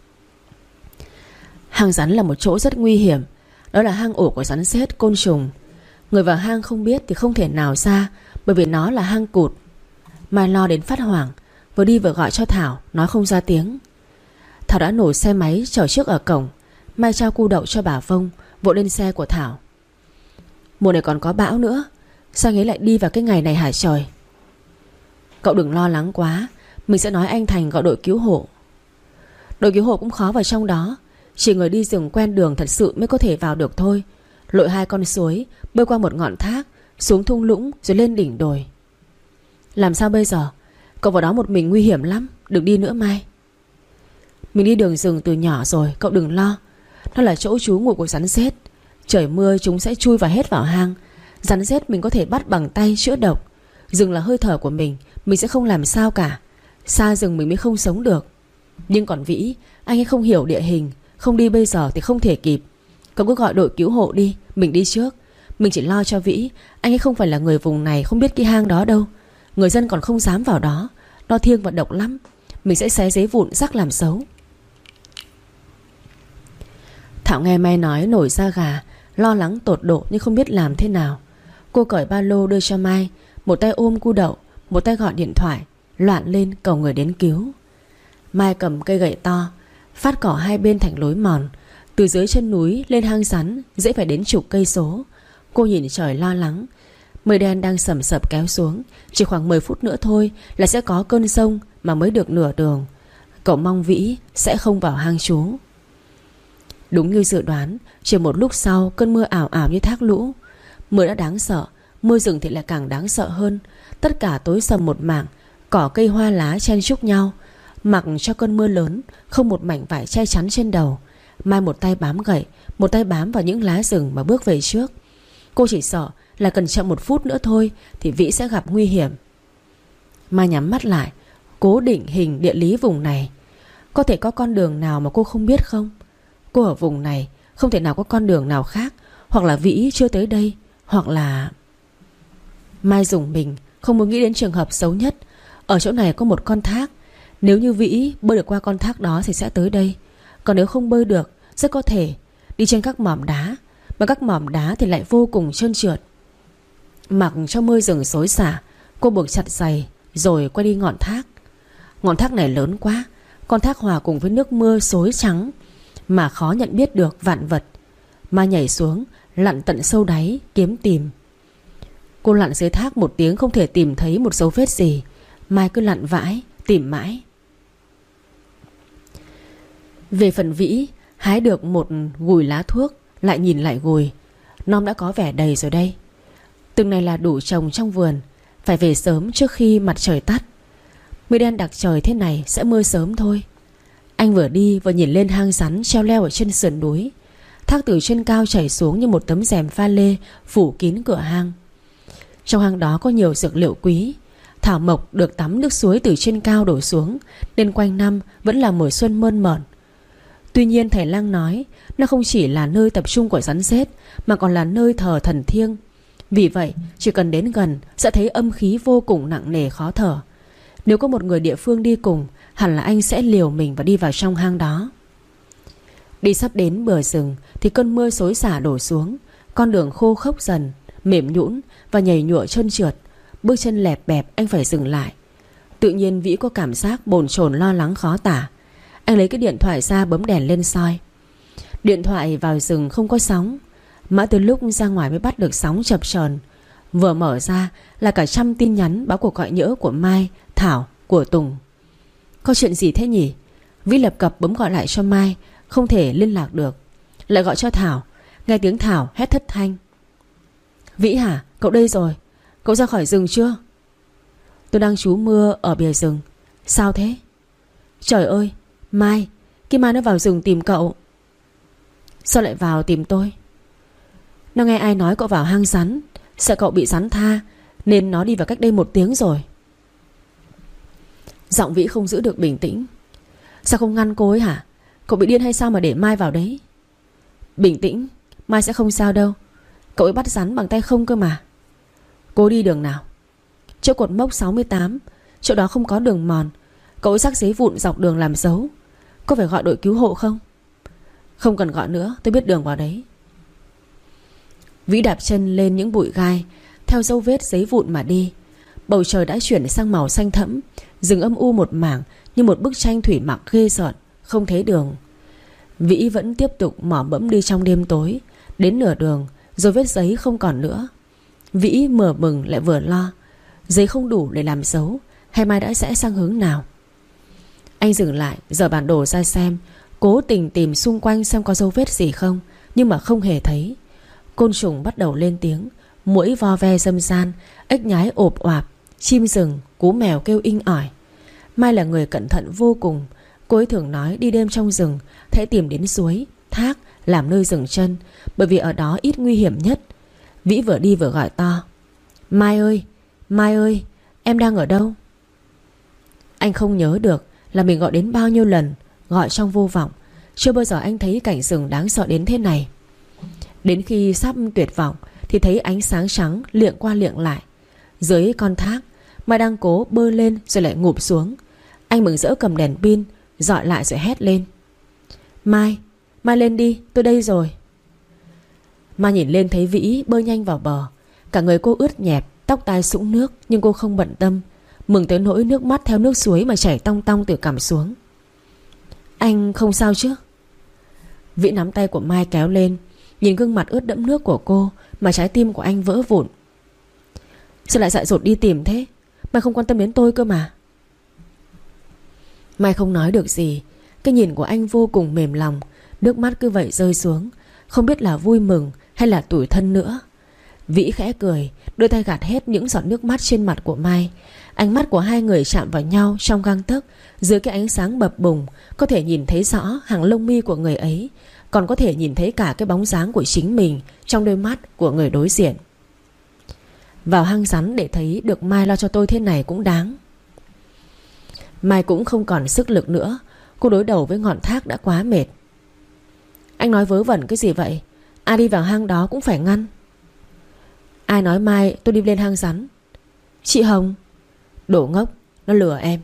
Hang rắn là một chỗ rất nguy hiểm. Đó là hang ổ của rắn sét, côn trùng. Người vào hang không biết thì không thể nào ra, bởi vì nó là hang cụt. Mai lo đến phát hoảng, vừa đi vừa gọi cho Thảo, nói không ra tiếng. Thảo đã nổ xe máy chờ trước ở cổng. Mai trao cu Đậu cho bà Vông, vội lên xe của Thảo. Mùa này còn có bão nữa, sao anh ấy lại đi vào cái ngày này hả trời? Cậu đừng lo lắng quá, mình sẽ nói anh Thành gọi đội cứu hộ. Đội cứu hộ cũng khó vào trong đó, chỉ người đi rừng quen đường thật sự mới có thể vào được thôi. Lội hai con suối, bơi qua một ngọn thác, xuống thung lũng rồi lên đỉnh đồi. Làm sao bây giờ? Cậu vào đó một mình nguy hiểm lắm, đừng đi nữa Mai. Mình đi đường rừng từ nhỏ rồi, cậu đừng lo. Nó là chỗ trú ngụ của rắn rết. Trời mưa chúng sẽ chui vào hết vào hang. Rắn rết mình có thể bắt bằng tay chữa độc. Rừng là hơi thở của mình, mình sẽ không làm sao cả. Xa rừng mình mới không sống được. Nhưng còn Vĩ, anh ấy không hiểu địa hình, không đi bây giờ thì không thể kịp. Cậu cứ gọi đội cứu hộ đi, mình đi trước. Mình chỉ lo cho Vĩ, anh ấy không phải là người vùng này, không biết cái hang đó đâu. Người dân còn không dám vào đó, nó thiêng và độc lắm. Mình sẽ xé giấy vụn rắc làm xấu. Thảo nghe Mai nói nổi da gà, lo lắng tột độ nhưng không biết làm thế nào. Cô cởi ba lô đưa cho Mai, một tay ôm cu Đậu, một tay gọi điện thoại, loạn lên cầu người đến cứu. Mai cầm cây gậy to, phát cỏ hai bên thành lối mòn. Từ dưới chân núi lên hang rắn dễ phải đến chục cây số. Cô nhìn trời lo lắng. Mây đen đang sầm sập kéo xuống. Chỉ khoảng mười phút nữa thôi là sẽ có cơn giông, mà mới được nửa đường. Cậu mong Vĩ sẽ không vào hang trú. Đúng như dự đoán, chỉ một lúc sau cơn mưa ảo ảo như thác lũ. Mưa đã đáng sợ, mưa rừng thì lại càng đáng sợ hơn. Tất cả tối sầm một mảng, cỏ cây hoa lá chen chúc nhau. Mặc cho cơn mưa lớn, không một mảnh vải che chắn trên đầu. Mai một tay bám gậy, một tay bám vào những lá rừng mà bước về trước. Cô chỉ sợ là cần chậm một phút nữa thôi thì Vĩ sẽ gặp nguy hiểm. Mai nhắm mắt lại, cố định hình địa lý vùng này. Có thể có con đường nào mà cô không biết không? Cô ở vùng này, không thể nào có con đường nào khác. Hoặc là Vĩ chưa tới đây, hoặc là... Mai dùng mình, không muốn nghĩ đến trường hợp xấu nhất. Ở chỗ này có một con thác. Nếu như Vĩ bơi được qua con thác đó thì sẽ tới đây. Còn nếu không bơi được, rất có thể đi trên các mỏm đá. Mà các mỏm đá thì lại vô cùng trơn trượt. Mặc cho mưa rừng xối xả, cô buộc chặt giày rồi quay đi ngọn thác. Ngọn thác này lớn quá, con thác hòa cùng với nước mưa xối trắng mà khó nhận biết được vạn vật. Mai nhảy xuống, lặn tận sâu đáy kiếm tìm. Cô lặn dưới thác một tiếng không thể tìm thấy một dấu vết gì. Mai cứ lặn vãi, tìm mãi. Về phần Vĩ, hái được một gùi lá thuốc, lại nhìn lại gùi. Non đã có vẻ đầy rồi đây. Từng này là đủ trồng trong vườn. Phải về sớm trước khi mặt trời tắt. Mây đen đặc trời thế này sẽ mưa sớm thôi. Anh vừa đi vừa nhìn lên hang rắn treo leo ở trên sườn núi. Thác từ trên cao chảy xuống như một tấm rèm pha lê phủ kín cửa hang. Trong hang đó có nhiều dược liệu quý. Thảo mộc được tắm nước suối từ trên cao đổ xuống, nên quanh năm vẫn là mùa xuân mơn mởn. Tuy nhiên thầy lang nói nó không chỉ là nơi tập trung của rắn rết, mà còn là nơi thờ thần thiêng. Vì vậy chỉ cần đến gần sẽ thấy âm khí vô cùng nặng nề khó thở. Nếu có một người địa phương đi cùng, hẳn là anh sẽ liều mình và đi vào trong hang đó. Đi sắp đến bờ rừng thì cơn mưa xối xả đổ xuống. Con đường khô khốc dần, mềm nhũn và nhầy nhụa trơn trượt. Bước chân lẹp bẹp, anh phải dừng lại. Tự nhiên Vĩ có cảm giác bồn chồn lo lắng khó tả. Anh lấy cái điện thoại ra bấm đèn lên soi. Điện thoại vào rừng không có sóng. Mãi từ lúc ra ngoài mới bắt được sóng chập chờn. Vừa mở ra là cả trăm tin nhắn báo cuộc gọi nhỡ của Mai, Thảo, của Tùng. Có chuyện gì thế nhỉ? Vĩ lập cập bấm gọi lại cho Mai, không thể liên lạc được. Lại gọi cho Thảo, nghe tiếng Thảo hét thất thanh. Vĩ hả? Cậu đây rồi. Cậu ra khỏi rừng chưa? Tôi đang trú mưa ở bìa rừng. Sao thế? Trời ơi, Mai, Kim Mai nó vào rừng tìm cậu. Sao lại vào tìm tôi? Nó nghe ai nói cậu vào hang rắn, sợ cậu bị rắn tha, nên nó đi vào cách đây một tiếng rồi. Giọng Vĩ không giữ được bình tĩnh. Sao không ngăn cô ấy hả? Cậu bị điên hay sao mà để Mai vào đấy? Bình tĩnh, Mai sẽ không sao đâu. Cậu ấy bắt rắn bằng tay không cơ mà. Cô đi đường nào? Chỗ cột mốc sáu mươi tám. Chỗ đó không có đường mòn. Cậu ấy rắc giấy vụn dọc đường làm dấu. Có phải gọi đội cứu hộ không? Không cần gọi nữa, tôi biết đường vào đấy. Vĩ đạp chân lên những bụi gai, theo dấu vết giấy vụn mà đi. Bầu trời đã chuyển sang màu xanh thẫm, rừng âm u một mảng như một bức tranh thủy mặc ghê rợn, không thấy đường. Vĩ vẫn tiếp tục mò mẫm đi trong đêm tối. Đến nửa đường, rồi vết giấy không còn nữa. Vĩ vừa mừng lại vừa lo. Giấy không đủ để làm dấu, hay Mai đã rẽ sang hướng nào? Anh dừng lại, dở bản đồ ra xem, cố tình tìm xung quanh xem có dấu vết gì không, nhưng mà không hề thấy. Côn trùng bắt đầu lên tiếng. Muỗi vo ve râm ran, ếch nhái ộp oạp, chim rừng, cú mèo kêu inh ỏi. Mai là người cẩn thận vô cùng. Cô ấy thường nói đi đêm trong rừng hãy tìm đến suối, thác làm nơi dừng chân, bởi vì ở đó ít nguy hiểm nhất. Vĩ vừa đi vừa gọi to. Mai ơi, Mai ơi, em đang ở đâu? Anh không nhớ được là mình gọi đến bao nhiêu lần, gọi trong vô vọng. Chưa bao giờ anh thấy cảnh rừng đáng sợ đến thế này. Đến khi sắp tuyệt vọng thì thấy ánh sáng trắng liệng qua liệng lại. Dưới con thác, Mai đang cố bơi lên rồi lại ngụp xuống. Anh mừng rỡ cầm đèn pin dọi lại rồi hét lên. Mai, Mai lên đi, tôi đây rồi. Mai nhìn lên thấy Vĩ bơi nhanh vào bờ. Cả người cô ướt nhẹp, tóc tai sũng nước, nhưng cô không bận tâm, mừng tới nỗi nước mắt theo nước suối mà chảy tong tong từ cằm xuống. Anh không sao chứ? Vĩ nắm tay của Mai kéo lên. Nhìn gương mặt ướt đẫm nước của cô mà trái tim của anh vỡ vụn. Sao lại dại dột đi tìm thế? Mai không quan tâm đến tôi cơ mà. Mai không nói được gì. Cái nhìn của anh vô cùng mềm lòng. Nước mắt cứ vậy rơi xuống, không biết là vui mừng hay là tủi thân nữa. Vĩ khẽ cười, đưa tay gạt hết những giọt nước mắt trên mặt của Mai. Ánh mắt của hai người chạm vào nhau trong gang tấc. Dưới cái ánh sáng bập bùng, có thể nhìn thấy rõ hàng lông mi của người ấy, còn có thể nhìn thấy cả cái bóng dáng của chính mình trong đôi mắt của người đối diện. Vào hang rắn để thấy được Mai lo cho tôi thế này cũng đáng. Mai cũng không còn sức lực nữa. Cô đối đầu với ngọn thác đã quá mệt. Anh nói vớ vẩn cái gì vậy? Ai đi vào hang đó cũng phải ngăn. Ai nói Mai tôi đi lên hang rắn? Chị Hồng. Đồ ngốc, nó lừa em.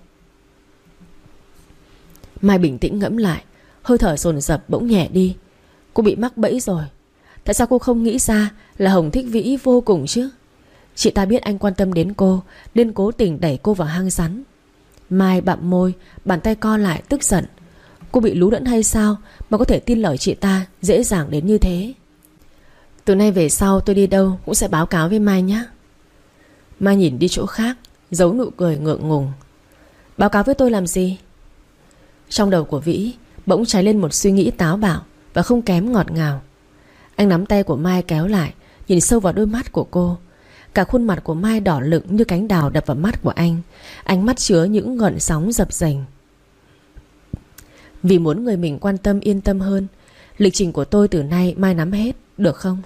Mai bình tĩnh ngẫm lại, hơi thở dồn dập bỗng nhẹ đi. Cô bị mắc bẫy rồi. Tại sao cô không nghĩ ra là Hồng thích Vĩ vô cùng chứ? Chị ta biết anh quan tâm đến cô nên cố tình đẩy cô vào hang rắn. Mai bặm môi, bàn tay co lại tức giận. Cô bị lú lẫn hay sao mà có thể tin lời chị ta dễ dàng đến như thế? Từ nay về sau tôi đi đâu cũng sẽ báo cáo với Mai nhé. Mai nhìn đi chỗ khác, giấu nụ cười ngượng ngùng. Báo cáo với tôi làm gì? Trong đầu của Vĩ bỗng cháy lên một suy nghĩ táo bạo và không kém ngọt ngào. Anh nắm tay của Mai kéo lại, nhìn sâu vào đôi mắt của cô. Cả khuôn mặt của Mai đỏ lựng như cánh đào đập vào mắt của anh. Ánh mắt chứa những gợn sóng dập dềnh. Vì muốn người mình quan tâm yên tâm hơn, lịch trình của tôi từ nay Mai nắm hết, được không?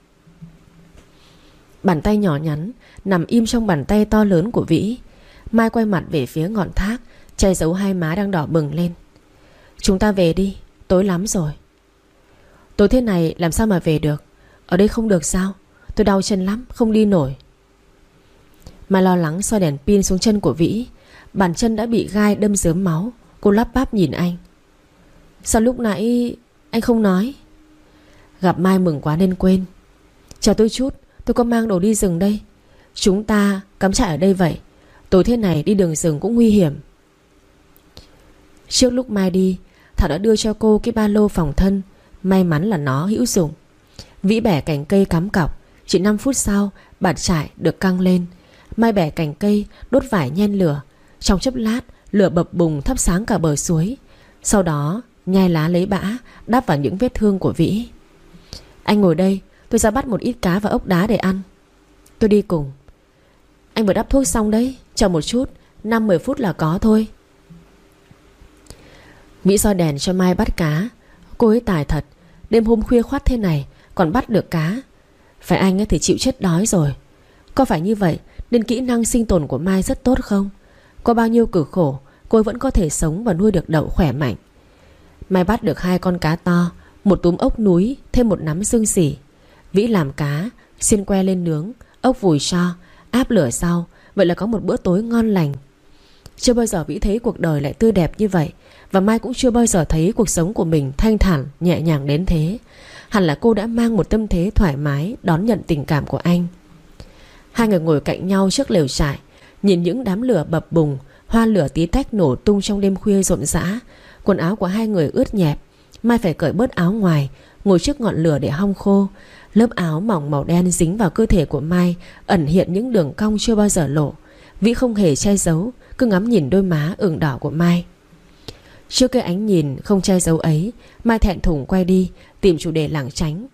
Bàn tay nhỏ nhắn nằm im trong bàn tay to lớn của Vĩ. Mai quay mặt về phía ngọn thác, che giấu hai má đang đỏ bừng lên. Chúng ta về đi, tối lắm rồi. Tối thế này làm sao mà về được? Ở đây không được sao? Tôi đau chân lắm, không đi nổi. Mai lo lắng soi đèn pin xuống chân của Vĩ. Bàn chân đã bị gai đâm rớm máu. Cô lắp bắp nhìn anh. Sao lúc nãy anh không nói? Gặp Mai mừng quá nên quên. Chờ tôi chút, tôi có mang đồ đi rừng đây. Chúng ta cắm trại ở đây vậy. Tối thế này đi đường rừng cũng nguy hiểm. Trước lúc Mai đi, Thảo đã đưa cho cô cái ba lô phòng thân. May mắn là nó hữu dụng. Vĩ bẻ cành cây cắm cọc. Chỉ năm phút sau, bàn trại được căng lên. Mai bẻ cành cây, đốt vải nhen lửa. Trong chốc lát, lửa bập bùng thắp sáng cả bờ suối. Sau đó nhai lá lấy bã đắp vào những vết thương của Vĩ. Anh ngồi đây, tôi ra bắt một ít cá và ốc đá để ăn. Tôi đi cùng. Anh vừa đắp thuốc xong đấy, chờ một chút, năm mười phút là có thôi. Vĩ soi đèn cho Mai bắt cá. Cô ấy tài thật, đêm hôm khuya khoắt thế này còn bắt được cá. Phải anh ấy thì chịu chết đói rồi. Có phải như vậy nên kỹ năng sinh tồn của Mai rất tốt không? Có bao nhiêu cực khổ, cô ấy vẫn có thể sống và nuôi được đậu khỏe mạnh. Mai bắt được hai con cá to, một túm ốc núi, thêm một nắm xương xỉ. Vĩ làm cá, xiên que lên nướng, ốc vùi cho, áp lửa sau. Vậy là có một bữa tối ngon lành. Chưa bao giờ Vĩ thấy cuộc đời lại tươi đẹp như vậy. Và Mai cũng chưa bao giờ thấy cuộc sống của mình thanh thản, nhẹ nhàng đến thế. Hẳn là cô đã mang một tâm thế thoải mái đón nhận tình cảm của anh. Hai người ngồi cạnh nhau trước lều trại, nhìn những đám lửa bập bùng, hoa lửa tí tách nổ tung trong đêm khuya rộn rã. Quần áo của hai người ướt nhẹp. Mai phải cởi bớt áo ngoài, ngồi trước ngọn lửa để hong khô. Lớp áo mỏng màu đen dính vào cơ thể của Mai, ẩn hiện những đường cong chưa bao giờ lộ. Vĩ không hề che giấu, cứ ngắm nhìn đôi má ửng đỏ của Mai. Trước cái ánh nhìn không che giấu ấy, Mai thẹn thùng quay đi, tìm chủ đề lảng tránh.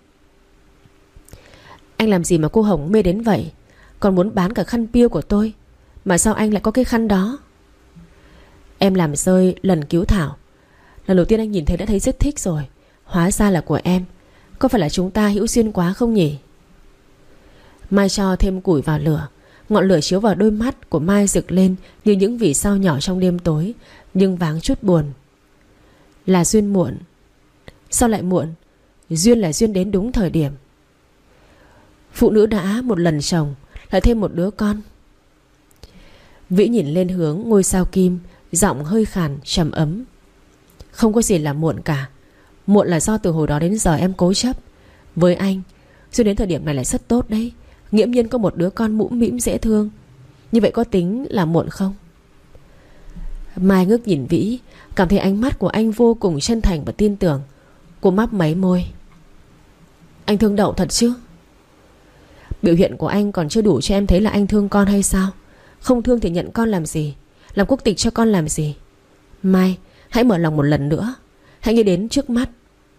Anh làm gì mà cô Hồng mê đến vậy? Còn muốn bán cả khăn piêu của tôi. Mà sao anh lại có cái khăn đó? Em làm rơi lần cứu Thảo. Lần đầu tiên anh nhìn thấy đã thấy rất thích rồi. Hóa ra là của em. Có phải là chúng ta hữu duyên quá không nhỉ? Mai cho thêm củi vào lửa. Ngọn lửa chiếu vào đôi mắt của Mai rực lên như những vì sao nhỏ trong đêm tối, nhưng váng chút buồn. Là duyên muộn. Sao lại muộn? Duyên là duyên đến đúng thời điểm. Phụ nữ đã một lần chồng, lại thêm một đứa con. Vĩ nhìn lên hướng ngôi sao kim, giọng hơi khàn trầm ấm. Không có gì là muộn cả. Muộn là do từ hồi đó đến giờ em cố chấp. Với anh, duyên đến thời điểm này lại rất tốt đấy. Nghiễm nhiên có một đứa con mũm mĩm dễ thương. Như vậy có tính là muộn không? Mai ngước nhìn Vĩ, cảm thấy ánh mắt của anh vô cùng chân thành và tin tưởng. Cô mấp máy môi. Anh thương Đậu thật chứ? Biểu hiện của anh còn chưa đủ cho em thấy là anh thương con hay sao? Không thương thì nhận con làm gì? Làm quốc tịch cho con làm gì? Mai, hãy mở lòng một lần nữa. Hãy nghĩ đến trước mắt.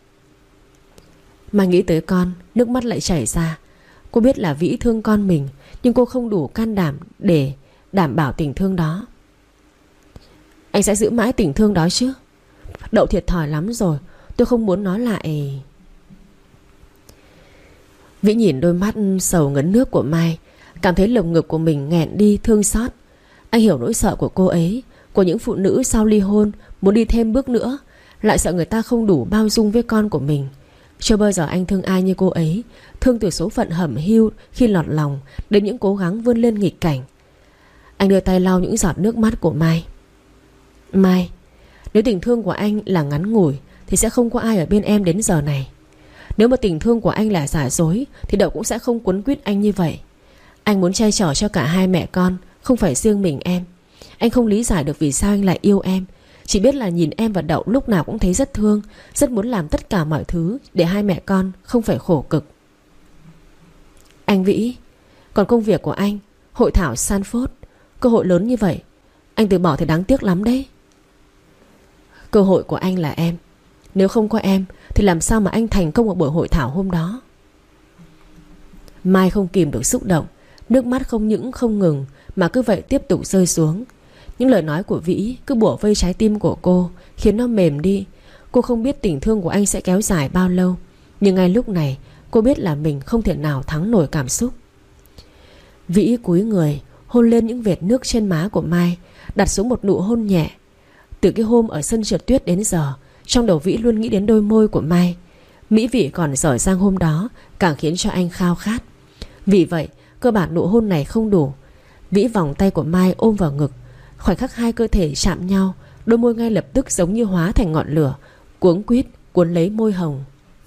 Mai nghĩ tới con, nước mắt lại chảy ra. Cô biết là Vĩ thương con mình, nhưng cô không đủ can đảm để đảm bảo tình thương đó. Anh sẽ giữ mãi tình thương đó chứ? Đậu thiệt thòi lắm rồi. Tôi không muốn nó lại. Vĩ nhìn đôi mắt sầu ngấn nước của Mai, cảm thấy lồng ngực của mình nghẹn đi thương xót. Anh hiểu nỗi sợ của cô ấy, của những phụ nữ sau ly hôn muốn đi thêm bước nữa, lại sợ người ta không đủ bao dung với con của mình. Chưa bao giờ anh thương ai như cô ấy, thương từ số phận hẩm hiu khi lọt lòng đến những cố gắng vươn lên nghịch cảnh. Anh đưa tay lau những giọt nước mắt của Mai. Mai, nếu tình thương của anh là ngắn ngủi thì sẽ không có ai ở bên em đến giờ này. Nếu mà tình thương của anh là giả dối thì Đậu cũng sẽ không quấn quýt anh như vậy. Anh muốn che chở cho cả hai mẹ con, không phải riêng mình em. Anh không lý giải được vì sao anh lại yêu em. Chỉ biết là nhìn em và Đậu lúc nào cũng thấy rất thương, rất muốn làm tất cả mọi thứ để hai mẹ con không phải khổ cực. Anh Vĩ, còn công việc của anh, hội thảo Sanford, cơ hội lớn như vậy, anh từ bỏ thì đáng tiếc lắm đấy. Cơ hội của anh là em. Nếu không có em thì làm sao mà anh thành công ở buổi hội thảo hôm đó? Mai không kìm được xúc động. Nước mắt không những không ngừng mà cứ vậy tiếp tục rơi xuống. Những lời nói của Vĩ cứ bủa vây trái tim của cô, khiến nó mềm đi. Cô không biết tình thương của anh sẽ kéo dài bao lâu, nhưng ngay lúc này cô biết là mình không thể nào thắng nổi cảm xúc. Vĩ cúi người hôn lên những vệt nước trên má của Mai, đặt xuống một nụ hôn nhẹ. Từ cái hôm ở sân trượt tuyết đến giờ, trong đầu Vĩ luôn nghĩ đến đôi môi của Mai. Mỹ vị còn dở dang hôm đó càng khiến cho anh khao khát. Vì vậy cơ bản nụ hôn này không đủ. Vĩ vòng tay của Mai ôm vào ngực. Khoảnh khắc hai cơ thể chạm nhau, đôi môi ngay lập tức giống như hóa thành ngọn lửa, cuống quýt cuốn lấy môi hồng.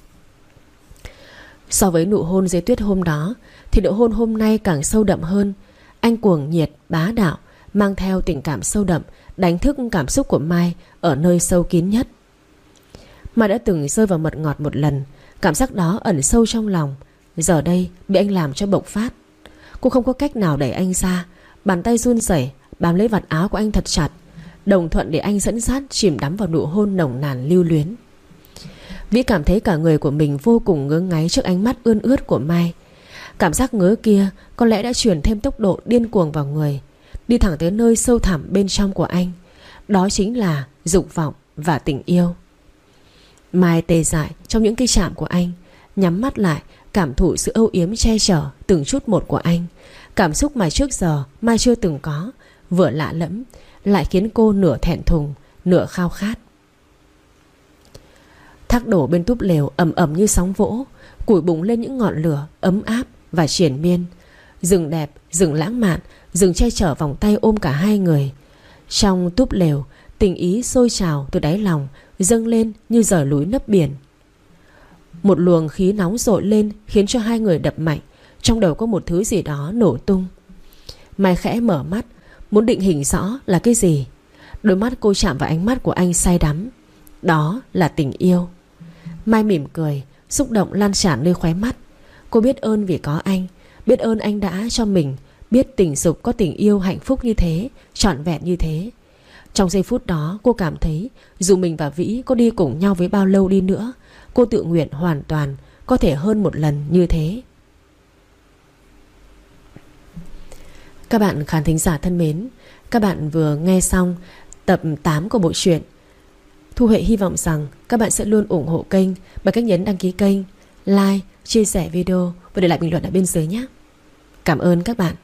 So với nụ hôn dưới tuyết hôm đó thì nụ hôn hôm nay càng sâu đậm hơn. Anh cuồng nhiệt, bá đạo, mang theo tình cảm sâu đậm, đánh thức cảm xúc của Mai ở nơi sâu kín nhất. Mai đã từng rơi vào mật ngọt một lần. Cảm giác đó ẩn sâu trong lòng, giờ đây bị anh làm cho bộc phát. Cô không có cách nào đẩy anh ra. Bàn tay run rẩy bám lấy vạt áo của anh thật chặt, đồng thuận để anh dẫn dắt chìm đắm vào nụ hôn nồng nàn lưu luyến. Vĩ cảm thấy cả người của mình vô cùng ngứa ngáy trước ánh mắt ươn ướt của Mai. Cảm giác ngứa kia có lẽ đã truyền thêm tốc độ điên cuồng vào người, đi thẳng tới nơi sâu thẳm bên trong của anh. Đó chính là dục vọng và tình yêu. Mai tê dại trong những cái chạm của anh, nhắm mắt lại cảm thụ sự âu yếm che chở từng chút một của anh. Cảm xúc mà trước giờ Mai chưa từng có, vừa lạ lẫm, lại khiến cô nửa thẹn thùng, nửa khao khát. Thác đổ bên túp lều ầm ầm như sóng vỗ, củi bùng lên những ngọn lửa ấm áp và triền miên. Rừng đẹp, rừng lãng mạn, rừng che chở vòng tay ôm cả hai người. Trong túp lều, tình ý sôi trào từ đáy lòng, dâng lên như dời núi nấp biển. Một luồng khí nóng dội lên khiến cho hai người đập mạnh. Trong đầu có một thứ gì đó nổ tung. Mai khẽ mở mắt, muốn định hình rõ là cái gì. Đôi mắt cô chạm vào ánh mắt của anh say đắm. Đó là tình yêu. Mai mỉm cười, xúc động lan tràn nơi khóe mắt. Cô biết ơn vì có anh, biết ơn anh đã cho mình biết tình dục có tình yêu hạnh phúc như thế, trọn vẹn như thế. Trong giây phút đó cô cảm thấy dù mình và Vĩ có đi cùng nhau với bao lâu đi nữa, cô tự nguyện hoàn toàn có thể hơn một lần như thế. Các bạn khán thính giả thân mến, các bạn vừa nghe xong tập tám của bộ truyện. Thu Huệ hy vọng rằng các bạn sẽ luôn ủng hộ kênh bằng cách nhấn đăng ký kênh, like, chia sẻ video và để lại bình luận ở bên dưới nhé. Cảm ơn các bạn.